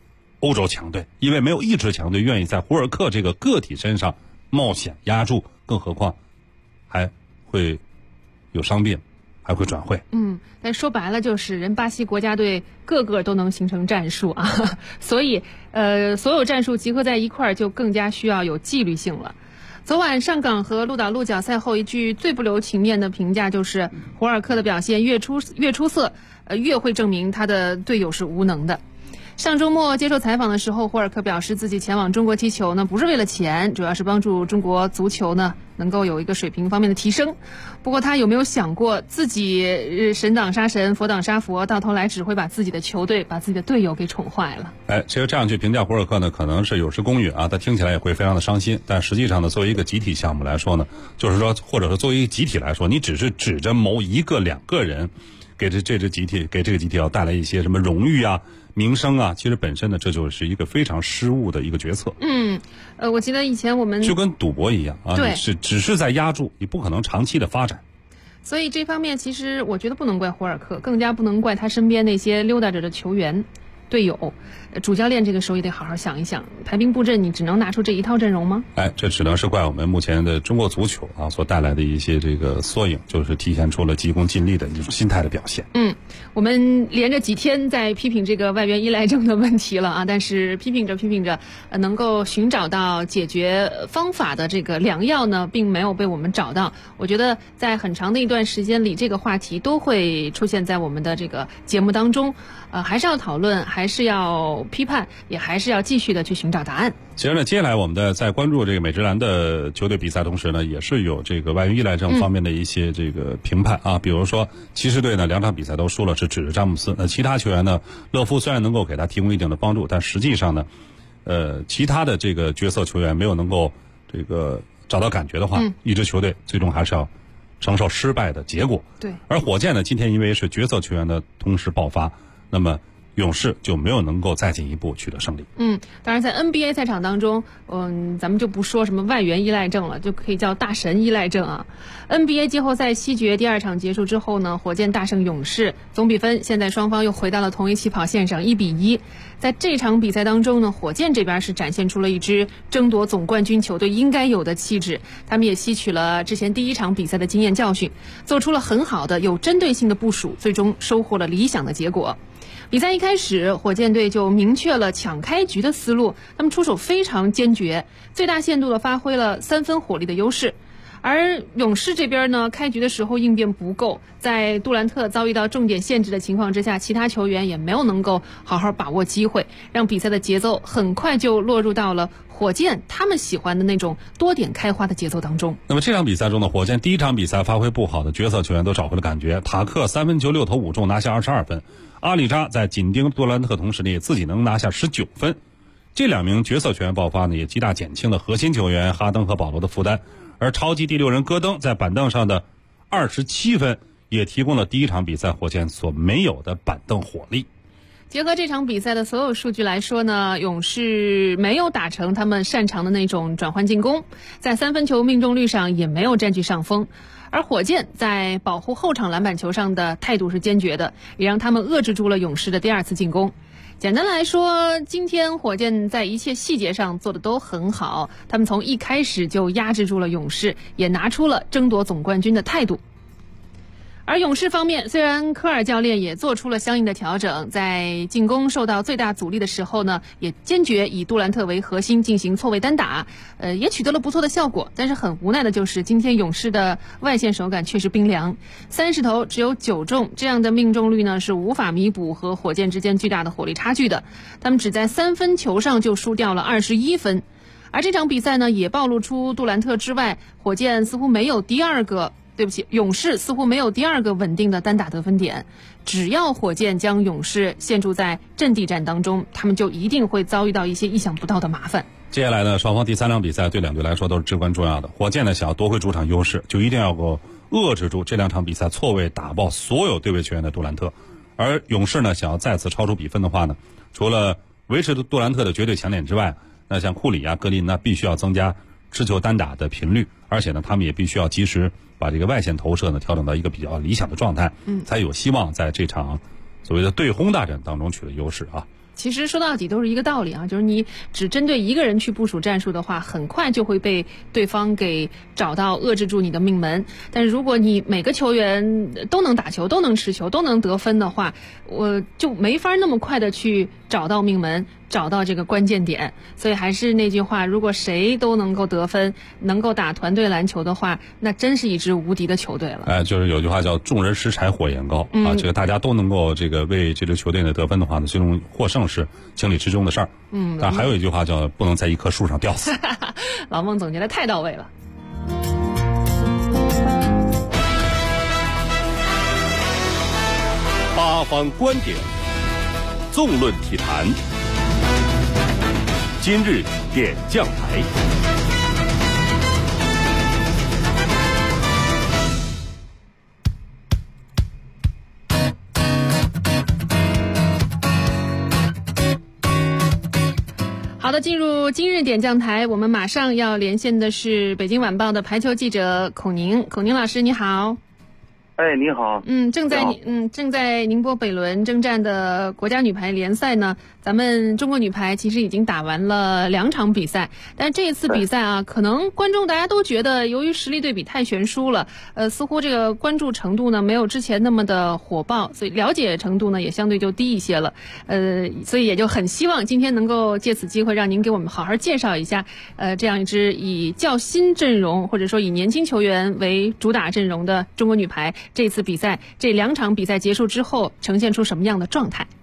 欧洲强队，因为没有一支强队愿意在胡尔克这个个体身上冒险压注，更何况还会有伤病，还会转会。 但说白了就是人巴西国家队个个都能形成战术啊，所以所有战术集合在一块儿就更加需要有纪律性了。昨晚上港和鹿岛鹿角赛后，一句最不留情面的评价就是胡尔克的表现越出色，越会证明他的队友是无能的。上周末接受采访的时候，胡尔克表示自己前往中国踢球呢，不是为了钱，主要是帮助中国足球呢能够有一个水平方面的提升。不过他有没有想过，自己神挡杀神，佛挡杀佛，到头来只会把自己的球队、把自己的队友给宠坏了。 其实这样去评价胡尔克呢，可能是有失公允啊，他听起来也会非常的伤心。但实际上呢，作为一个集体项目来说呢，就是说，或者说作为一个集体来说，你只是指着某一个两个人，给这个集体要带来一些什么荣誉啊、名声啊，其实本身呢，这就是一个非常失误的一个决策。 我记得以前我们就跟赌博一样啊， 对， 你只是在压注，你不可能长期的发展。 所以这方面其实我觉得不能怪胡尔克，更加不能怪他身边那些溜达着的球员、队友。主教练这个时候也得好好想一想，排兵布阵你只能拿出这一套阵容吗？ 这只能是怪我们目前的中国足球啊所带来的一些这个缩影，就是体现出了急功近利的一种心态的表现。 我们连着几天在批评这个外援依赖症的问题了啊，但是批评着，能够寻找到解决方法的这个良药呢，并没有被我们找到。我觉得在很长的一段时间里，这个话题都会出现在我们的这个节目当中，还是要讨论，还是要批判，也还是要继续的去寻找答案。 其实呢，接下来我们在关注这个美职篮的球队比赛同时呢，也是有这个外援依赖症方面的一些这个评判啊。比如说骑士队呢2场比赛都输了，是指着詹姆斯。那其他球员呢，勒夫虽然能够给他提供一定的帮助，但实际上呢，其他的这个角色球员没有能够这个找到感觉的话，一支球队最终还是要承受失败的结果。 对。而火箭呢，今天因为是角色球员的同时爆发，那么勇士就没有能够再进一步取得胜利。 当然在 NBA 赛场当中，咱们就不说什么外援依赖症了，就可以叫大神依赖症啊。NBA 季后赛西决第2场结束之后呢，火箭大胜勇士，总比分现在双方又回到了同一起跑线上1-1。在这场比赛当中呢，火箭这边是展现出了一支争夺总冠军球队应该有的气质，他们也吸取了之前第1场比赛的经验教训，做出了很好的有针对性的部署，最终收获了理想的结果。比赛一开始，火箭队就明确了抢开局的思路，他们出手非常坚决，最大限度地发挥了3分火力的优势。而勇士这边呢，开局的时候应变不够，在杜兰特遭遇到重点限制的情况之下，其他球员也没有能够好好把握机会，让比赛的节奏很快就落入到了火箭他们喜欢的那种多点开花的节奏当中。 那么这场比赛中呢，火箭第1场比赛发挥不好的角色球员都找回了感觉，塔克3分球6投5中拿下22分，阿里扎在紧盯杜兰特同时呢，也自己能拿下19分。这2名角色球员爆发呢，也极大减轻了核心球员哈登和保罗的负担。而超级第6人戈登在板凳上的27分，也提供了第1场比赛火箭所没有的板凳火力。 结合这场比赛的所有数据来说呢，勇士没有打成他们擅长的那种转换进攻，在3分球命中率上也没有占据上风。而火箭在保护后场篮板球上的态度是坚决的，也让他们遏制住了勇士的第2次进攻。简单来说，今天火箭在一切细节上做的都很好，他们从一开始就压制住了勇士，也拿出了争夺总冠军的态度。而勇士方面，虽然科尔教练也做出了相应的调整，在进攻受到最大阻力的时候呢，也坚决以杜兰特为核心进行错位单打，也取得了不错的效果。但是很无奈的就是，今天勇士的外线手感确实冰凉，30投只有9中，这样的命中率呢是无法弥补和火箭之间巨大的火力差距的。他们只在3分球上就输掉了21分。而这场比赛呢，也暴露出杜兰特之外，火箭似乎没有勇士似乎没有第2个稳定的单打得分点。只要火箭将勇士陷入在阵地战当中，他们就一定会遭遇到一些意想不到的麻烦。 接下来呢，双方第3场比赛对2队来说都是至关重要的。火箭呢想要夺回主场优势，就一定要够遏制住这2场比赛错位打爆所有对位球员的杜兰特。而勇士呢想要再次超出比分的话呢，除了维持杜兰特的绝对强点之外，那像库里啊、格林呢必须要增加持球单打的频率，而且呢他们也必须要及时把这个外线投射呢调整到一个比较理想的状态，才有希望在这场所谓的对轰大战当中取得优势啊。 其实说到底都是一个道理啊，就是你只针对一个人去部署战术的话，很快就会被对方给找到遏制住你的命门。但是如果你每个球员都能打球，都能持球，都能得分的话，我就没法那么快的去找到命门，找到这个关键点。所以还是那句话，如果谁都能够得分，能够打团队篮球的话，那真是一支无敌的球队了。 就是有句话叫众人拾柴火焰高啊，这个大家都能够这个为这支球队的得分的话呢，最终获胜是情理之中的事儿。但还有一句话叫不能在一棵树上吊死。 老孟总结的太到位了。 八方观点，纵论体坛，今日点将台。 好的，进入今日点将台，我们马上要连线的是北京晚报的排球记者孔宁。孔宁老师，你好。 你好。 正在宁波北仑征战的国家女排联赛呢，咱们中国女排其实已经打完了2场比赛，但是这一次比赛啊，可能观众大家都觉得由于实力对比太悬殊了，似乎这个关注程度呢没有之前那么的火爆，所以了解程度呢也相对就低一些了。所以也就很希望今天能够借此机会让您给我们好好介绍一下，这样一支以较新阵容或者说以年轻球员为主打阵容的中国女排。这次比赛，这2场比赛结束之后，呈现出什么样的状态？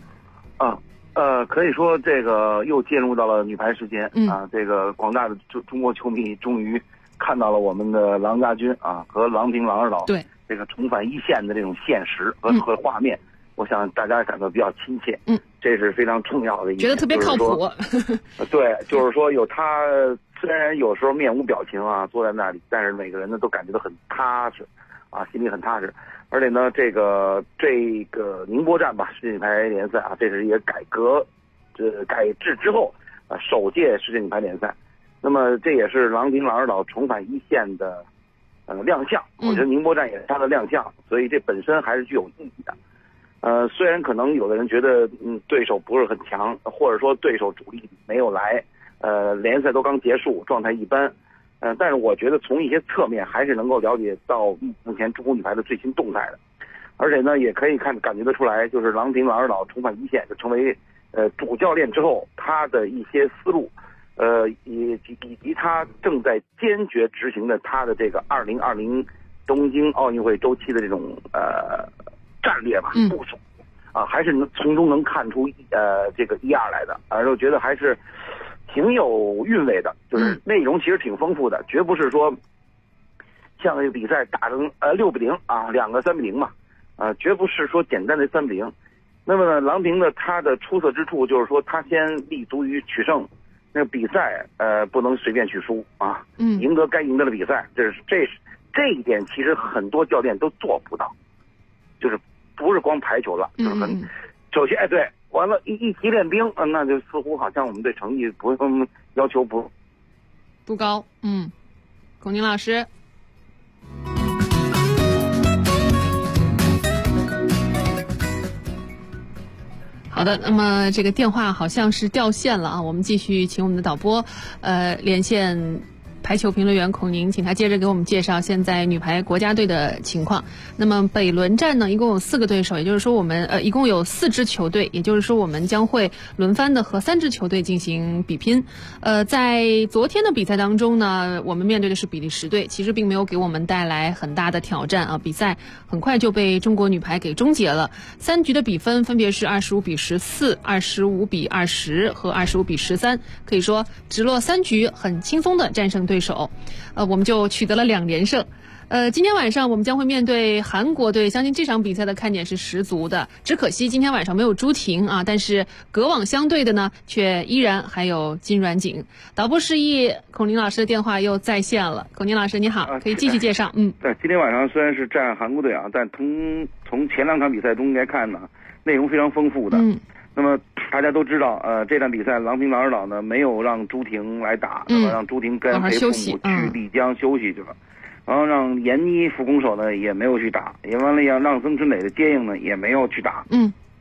可以说这个又进入到了女排时间这个广大的中国球迷终于看到了我们的郎家军和郎平郎二岛对这个重返一线的这种现实和画面，我想大家感到比较亲切。这是非常重要的一点， 觉得特别靠谱。 对，就是说有他，虽然有时候面无表情坐在那里，但是每个人呢都感觉到很踏实。心里很踏实，而且呢，这个宁波站吧，世界女排联赛这是一个改制之后首届世界女排联赛。那么这也是郎平郎二岛重返一线的亮相。我觉得宁波站也是他的亮相，所以这本身还是具有意义的。虽然可能有的人觉得对手不是很强，或者说对手主力没有来，联赛都刚结束，状态一般。但是我觉得从一些侧面还是能够了解到目前中国女排的最新动态的，而且呢也可以感觉得出来，就是郎平郎二岛重返一线就成为主教练之后，他的一些思路，以及他正在坚决执行的他的这个2020东京奥运会周期的这种战略吧部署还是从中能看出这个一二来的，而我觉得还是挺有韵味的，就是内容其实挺丰富的，绝不是说像这个比赛打成6-02个3-0嘛，绝不是说简单的3-0。那么呢，郎平的他的出色之处就是说他先立足于取胜，那个比赛不能随便去输赢得该赢得的比赛，这一点其实很多教练都做不到，就是不是光排球了，就是很首先对。完了，一提练兵，那就似乎好像我们对成绩不用要求不高。孔宁老师，好的，那么这个电话好像是掉线了我们继续请我们的导播连线排球评论员孔宁，请他接着给我们介绍现在女排国家队的情况。那么北仑站呢，一共有4个对手，也就是说我们一共有4支球队，也就是说我们将会轮番的和3支球队进行比拼。在昨天的比赛当中呢，我们面对的是比利时队，其实并没有给我们带来很大的挑战比赛很快就被中国女排给终结了。3局的比分分别是25-14、25-20和25-13，可以说直落3局很轻松的战胜对手，我们就取得了2连胜。今天晚上我们将会面对韩国队，相信这场比赛的看点是十足的。只可惜今天晚上没有朱婷但是隔网相对的呢，却依然还有金软景。导播示意，孔宁老师的电话又在线了。孔宁老师你好，可以继续介绍。 对，今天晚上虽然是战韩国队但从前2场比赛中来看呢，内容非常丰富的。那么大家都知道，这场比赛郎平郎二岛呢没有让朱婷来打，让朱婷跟陪父母去丽江休息去了。然后让闫妮副攻手呢也没有去打，也完了让曾春磊的接应呢也没有去打。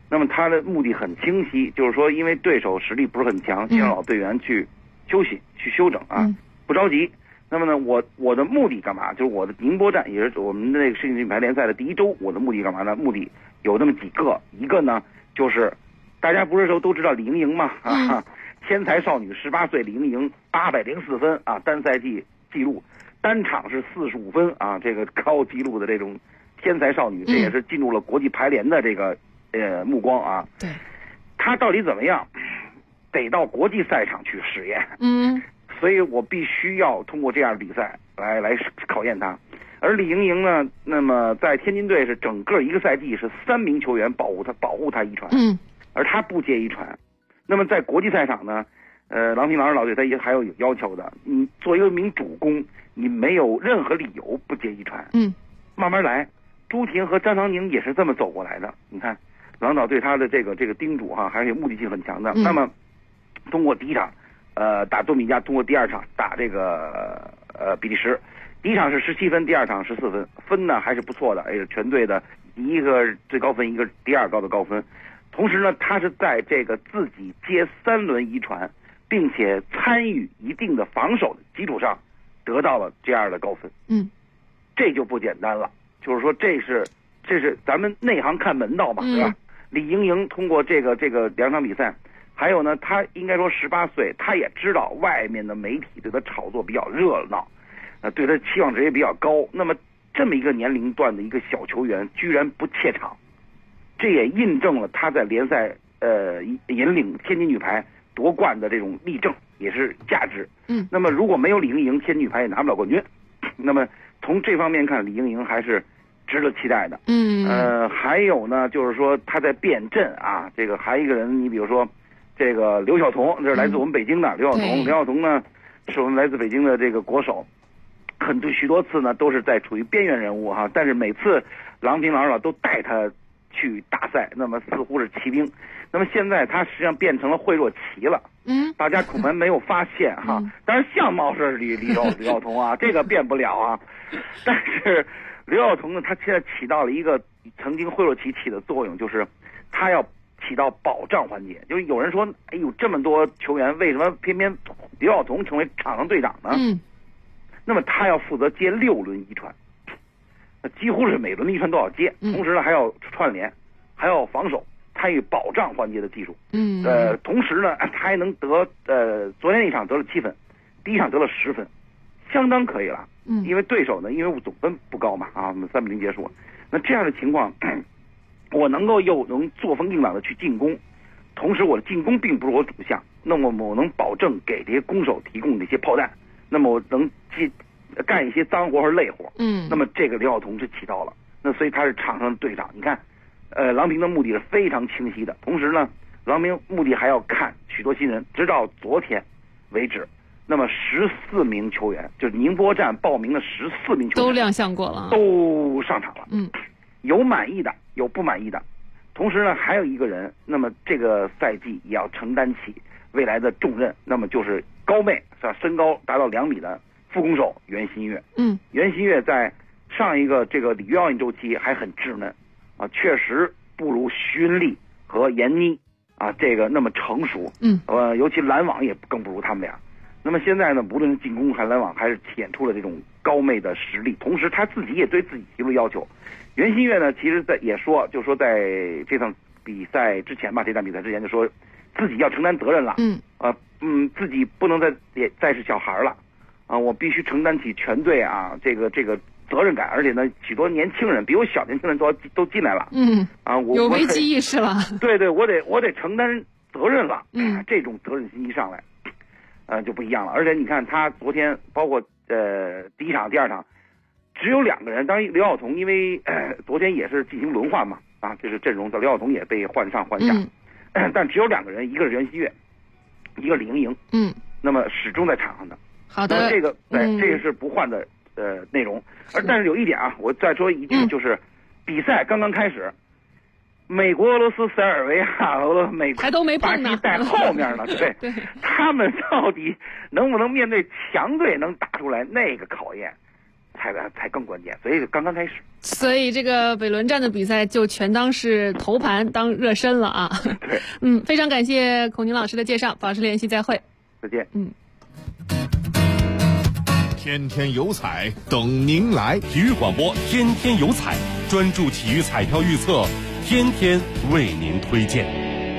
那么他的目的很清晰，就是说因为对手实力不是很强，先让老队员去休息、去休整啊，不着急。那么呢，我的目的干嘛？就是我的宁波站，也是我们的那个世界女排联赛的第一周，我的目的干嘛呢？目的有那么几个，一个呢就是大家不是都知道李盈莹嘛啊，天才少女18岁李盈莹804分啊，单赛季纪录，单场是45分啊，这个高纪录的这种天才少女，这也是进入了国际排联的这个目光啊。 对， 她到底怎么样？得到国际赛场去实验。所以我必须要通过这样的比赛来考验他。而李盈莹呢，那么在天津队是整个一个赛季是3名球员保护他一传，而他不接一传。那么在国际赛场呢，郎平老师老队他也还有要求的，你作为一名主攻，你没有任何理由不接一传，慢慢来。朱婷和张常宁也是这么走过来的。你看，郎导对他的这个叮嘱哈，还是有目的性很强的。那么通过第一场。打多米加，通过第二场打这个比利时，第一场是17分，第二场14分，分呢还是不错的，全队的一个最高分，一个第二高的高分。同时呢，他是在这个自己接3轮一传，并且参与一定的防守的基础上，得到了这样的高分。这就不简单了。就是说，这是咱们内行看门道嘛，对吧？李盈莹通过这个2场比赛。还有呢，他应该说18岁，他也知道外面的媒体对他炒作比较热闹，对他期望值也比较高。那么这么一个年龄段的一个小球员，居然不怯场，这也印证了他在联赛引领天津女排夺冠的这种例证，也是价值。那么如果没有李盈莹，天津女排也拿不了冠军。那么从这方面看，李盈莹还是值得期待的。还有呢，就是说他在变阵啊，这个还有一个人，你比如说。这个刘晓彤，这是来自我们北京的刘晓彤呢，是我们来自北京的这个国手，许多次呢都是在处于边缘人物哈，但是每次郎平老师都带他去大赛，那么似乎是骑兵。那么现在他实际上变成了惠若琪了，大家恐怕没有发现哈，当然相貌是李晓彤啊，这个变不了啊，但是刘晓彤呢，他现在起到了一个曾经惠若琪起的作用，就是他要起到保障环节。就是有人说，哎呦，这么多球员，为什么偏偏刘晓彤成为场上队长呢？那么他要负责接6轮一传，几乎是每轮的一传都要接，同时呢还要串联，还要防守，参与保障环节的技术。同时呢他还能得昨天那场得了7分，第一场得了10分，相当可以了。因为对手呢，因为总分不高嘛啊，我们3-0结束。那这样的情况。我又能作风硬朗的去进攻，同时我的进攻并不是我主项，那么我能保证给这些攻手提供这些炮弹，那么我能干一些脏活和累活。那么这个刘晓彤是起到了，那所以他是场上的队长。你看，郎平的目的是非常清晰的，同时呢，郎平目的还要看许多新人，直到昨天为止，那么14名球员，就是宁波站报名的14名球员都亮相过了， 都上场了。有满意的，有不满意的，同时呢，还有一个人，那么这个赛季也要承担起未来的重任，那么就是高妹，是吧？身高达到2米的副攻手袁心玥。袁心玥在上一个这个里约奥运周期还很稚嫩啊，确实不如徐云丽和闫妮啊这个那么成熟。尤其拦网也更不如他们俩。那么现在呢，无论是进攻还是拦网，还是体现出了这种高妹的实力，同时他自己也对自己提出要求。袁心玥呢，其实也说，就说在这场比赛之前吧，这场比赛之前就说自己要承担责任了。自己不能再是小孩了啊，我必须承担起全队啊这个责任感，而且呢，许多年轻人比我小年轻人都进来了。我有危机意识了。 对，我得承担责任了。这种责任心一上来，就不一样了。而且你看他昨天包括第一场、第二场。只有2个人，当然刘晓彤因为昨天也是进行轮换嘛，啊，这是阵容的，刘晓彤也被换上换下，但只有2个人，一个是袁心玥，一个李盈莹，那么始终在场上的。 好的， 这个这个是不换的内容。但是有一点啊，我再说一句，就是比赛刚刚开始，美国、俄罗斯、塞尔维亚、美国还都没碰呢， 巴西在后面呢，对，他们到底能不能面对强队能打出来那个考验？ 才更关键，所以刚刚开始。 所以这个北仑站的比赛就全当是头盘当热身了啊。 对， 非常感谢孔宁老师的介绍，保持联系，再会。 再见。 天天有彩等您来， 体育广播天天有彩，专注体育彩票预测，天天为您推荐。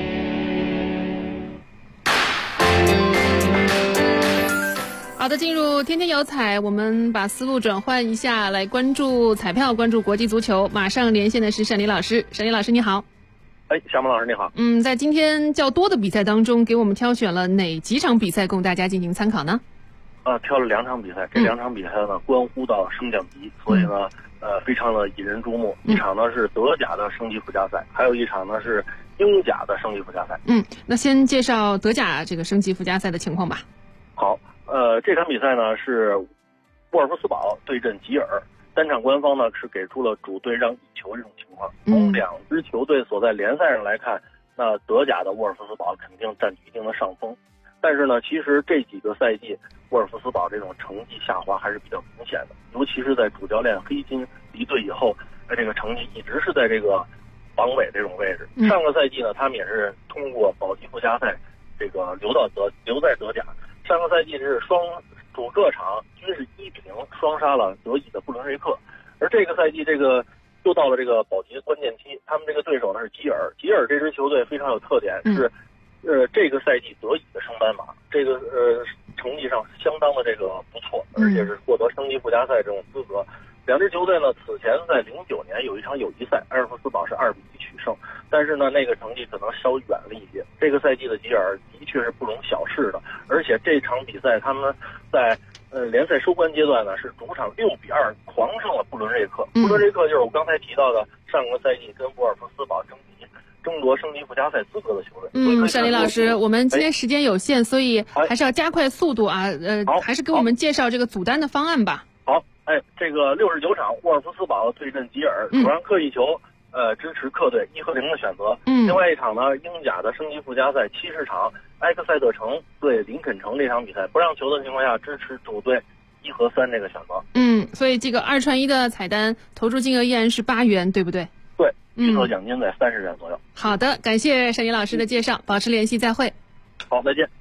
好的，进入天天有彩，我们把思路转换一下，来关注彩票，关注国际足球。马上连线的是沈黎老师，沈黎老师你好。 夏萌老师你好。 在今天较多的比赛当中，给我们挑选了哪几场比赛供大家进行参考呢？ 挑了2场比赛，这2场比赛呢关乎到升降级，所以呢非常的引人注目。一场呢是德甲的升级附加赛，还有一场呢是英甲的升级附加赛。 那先介绍德甲这个升级附加赛的情况吧。 好，这场比赛呢是沃尔夫斯堡对阵吉尔，单场官方呢是给出了主队让1球这种情况。从2支球队所在联赛上来看，那德甲的沃尔夫斯堡肯定占据一定的上风。但是呢，其实这几个赛季沃尔夫斯堡这种成绩下滑还是比较明显的，尤其是在主教练黑金离队以后，这个成绩一直是在这个榜尾这种位置。上个赛季呢，他们也是通过保级附加赛这个留在德甲。上个赛季是主客场均是1-0双杀了德乙的布伦瑞克，而这个赛季又到了这个保级的关键期，他们这个对手呢是吉尔。吉尔这支球队非常有特点，是这个赛季德乙的升班马，这个成绩上相当的这个不错，而且是获得升级附加赛这种资格。2支球队呢，此前在09年有一场友谊赛，埃尔夫斯堡是2-1取胜，但是呢那个成绩可能稍远了一些。这个赛季的吉尔的确是不容小视的，而且这场比赛他们在联赛收官阶段呢是主场6-2狂胜了布伦瑞克。布伦瑞克就是我刚才提到的上个赛季跟沃尔夫斯堡争夺升级附加赛资格的球队。 沈黎老师，我们今天时间有限，所以还是要加快速度啊。还是给我们介绍这个组单的方案吧。 好，这个69场沃尔夫斯堡对阵吉尔，主让客1球，支持客队1-0的选择。另外一场呢，英甲的升级附加赛70场，埃克塞特城对林肯城这场比赛，不让球的情况下支持主队1-3这个选择。 所以这个2串1的彩单投注金额依然是8元，对不对？ 对，预测奖金在30元左右。 好的，感谢沈黎老师的介绍，保持联系，再会。 好，再见。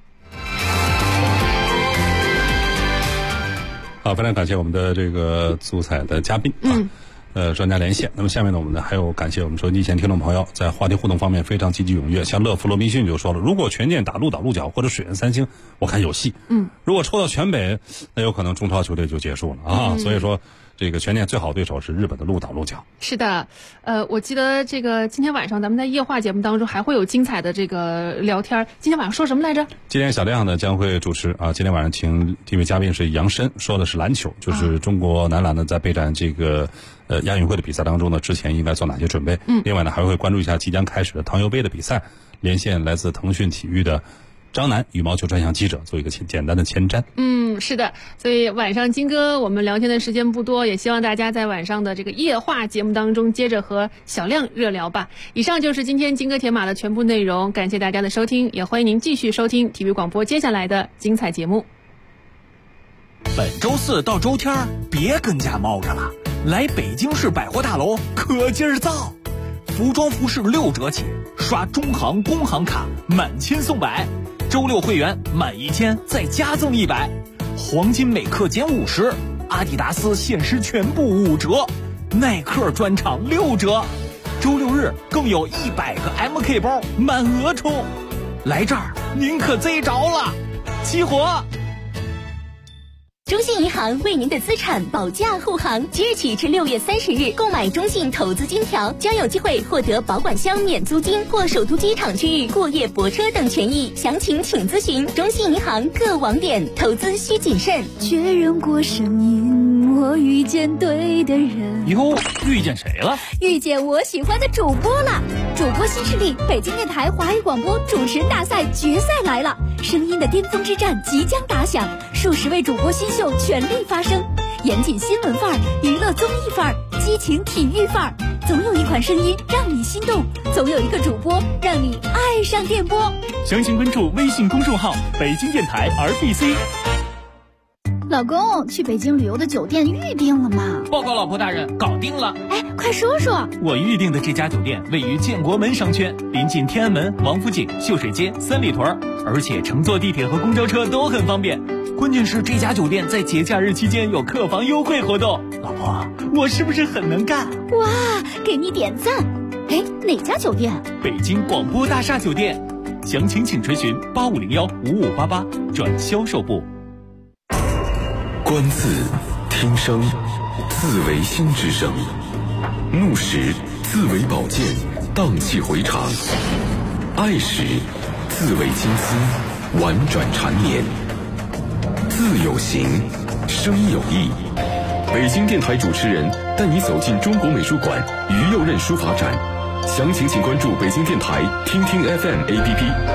好，非常感谢我们的这个足彩的嘉宾专家连线。那么下面呢，我们呢还有感谢我们收音机前听众朋友在话题互动方面非常积极踊跃。像乐福罗宾逊就说了，如果全建打鹿岛鹿角或者水源3星，我看有戏。如果抽到全北，那有可能中超球队就结束了啊。所以说这个全建最好对手是日本的鹿岛鹿角。 是的，我记得这个今天晚上咱们在夜话节目当中还会有精彩的这个聊天。今天晚上说什么来着？ 今天小亮呢将会主持啊。今天晚上请这位嘉宾是杨申，说的是篮球，就是中国男篮呢在备战这个亚运会的比赛当中呢，之前应该做哪些准备？另外呢还会关注一下即将开始的糖油杯的比赛。连线来自腾讯体育的张楠羽毛球专项记者，做一个简单的前瞻。 是的，所以晚上金哥我们聊天的时间不多，也希望大家在晚上的这个夜话节目当中接着和小亮热聊吧。以上就是今天金哥铁马的全部内容，感谢大家的收听，也欢迎您继续收听体育广播接下来的精彩节目。 本周4到周天别跟家猫着了，来北京市百货大楼可劲儿造，服装服饰6折起，刷中行工行卡满千送100，周6会员满1000再加赠100，黄金美克减50，阿迪达斯限时全部5折，耐克专场6折，周6日更有100个 MK 包满额充，来这儿您可贼着了，齐活！ 中信银行为您的资产保驾护航，即日起至6月30日，购买中信投资金条将有机会获得保管箱免租金或首都机场区域过夜泊车等权益。详情请咨询中信银行各网点。投资需谨慎。 确认过声音，我遇见对的人。 哟，遇见谁了？ 遇见我喜欢的主播了。主播新势力北京电台华语广播主持人大赛决赛来了，声音的巅峰之战即将打响，数十位主播新秀全力发声，严谨新闻范儿，娱乐综艺范儿，激情体育范儿，总有一款声音让你心动，总有一个主播让你爱上电波。 详情关注微信公众号北京电台 RBC。 老公，去北京旅游的酒店预定了吗？ 报告老婆大人，搞定了。 哎，快说说。 我预定的这家酒店位于建国门商圈，临近天安门、王府井、秀水街、三里屯，而且乘坐地铁和公交车都很方便。关键是这家酒店在节假日期间有客房优惠活动。老婆，我是不是很能干？ 哇，给你点赞。哎，哪家酒店？ 北京广播大厦酒店。详情请垂询8501-5588转销售部。 观字听声，字为心之声；怒时字为宝剑，荡气回肠；爱时字为金丝，婉转缠绵。字有形，声有意。北京电台主持人带你走进中国美术馆于右任书法展，详情请关注北京电台听听 FM APP。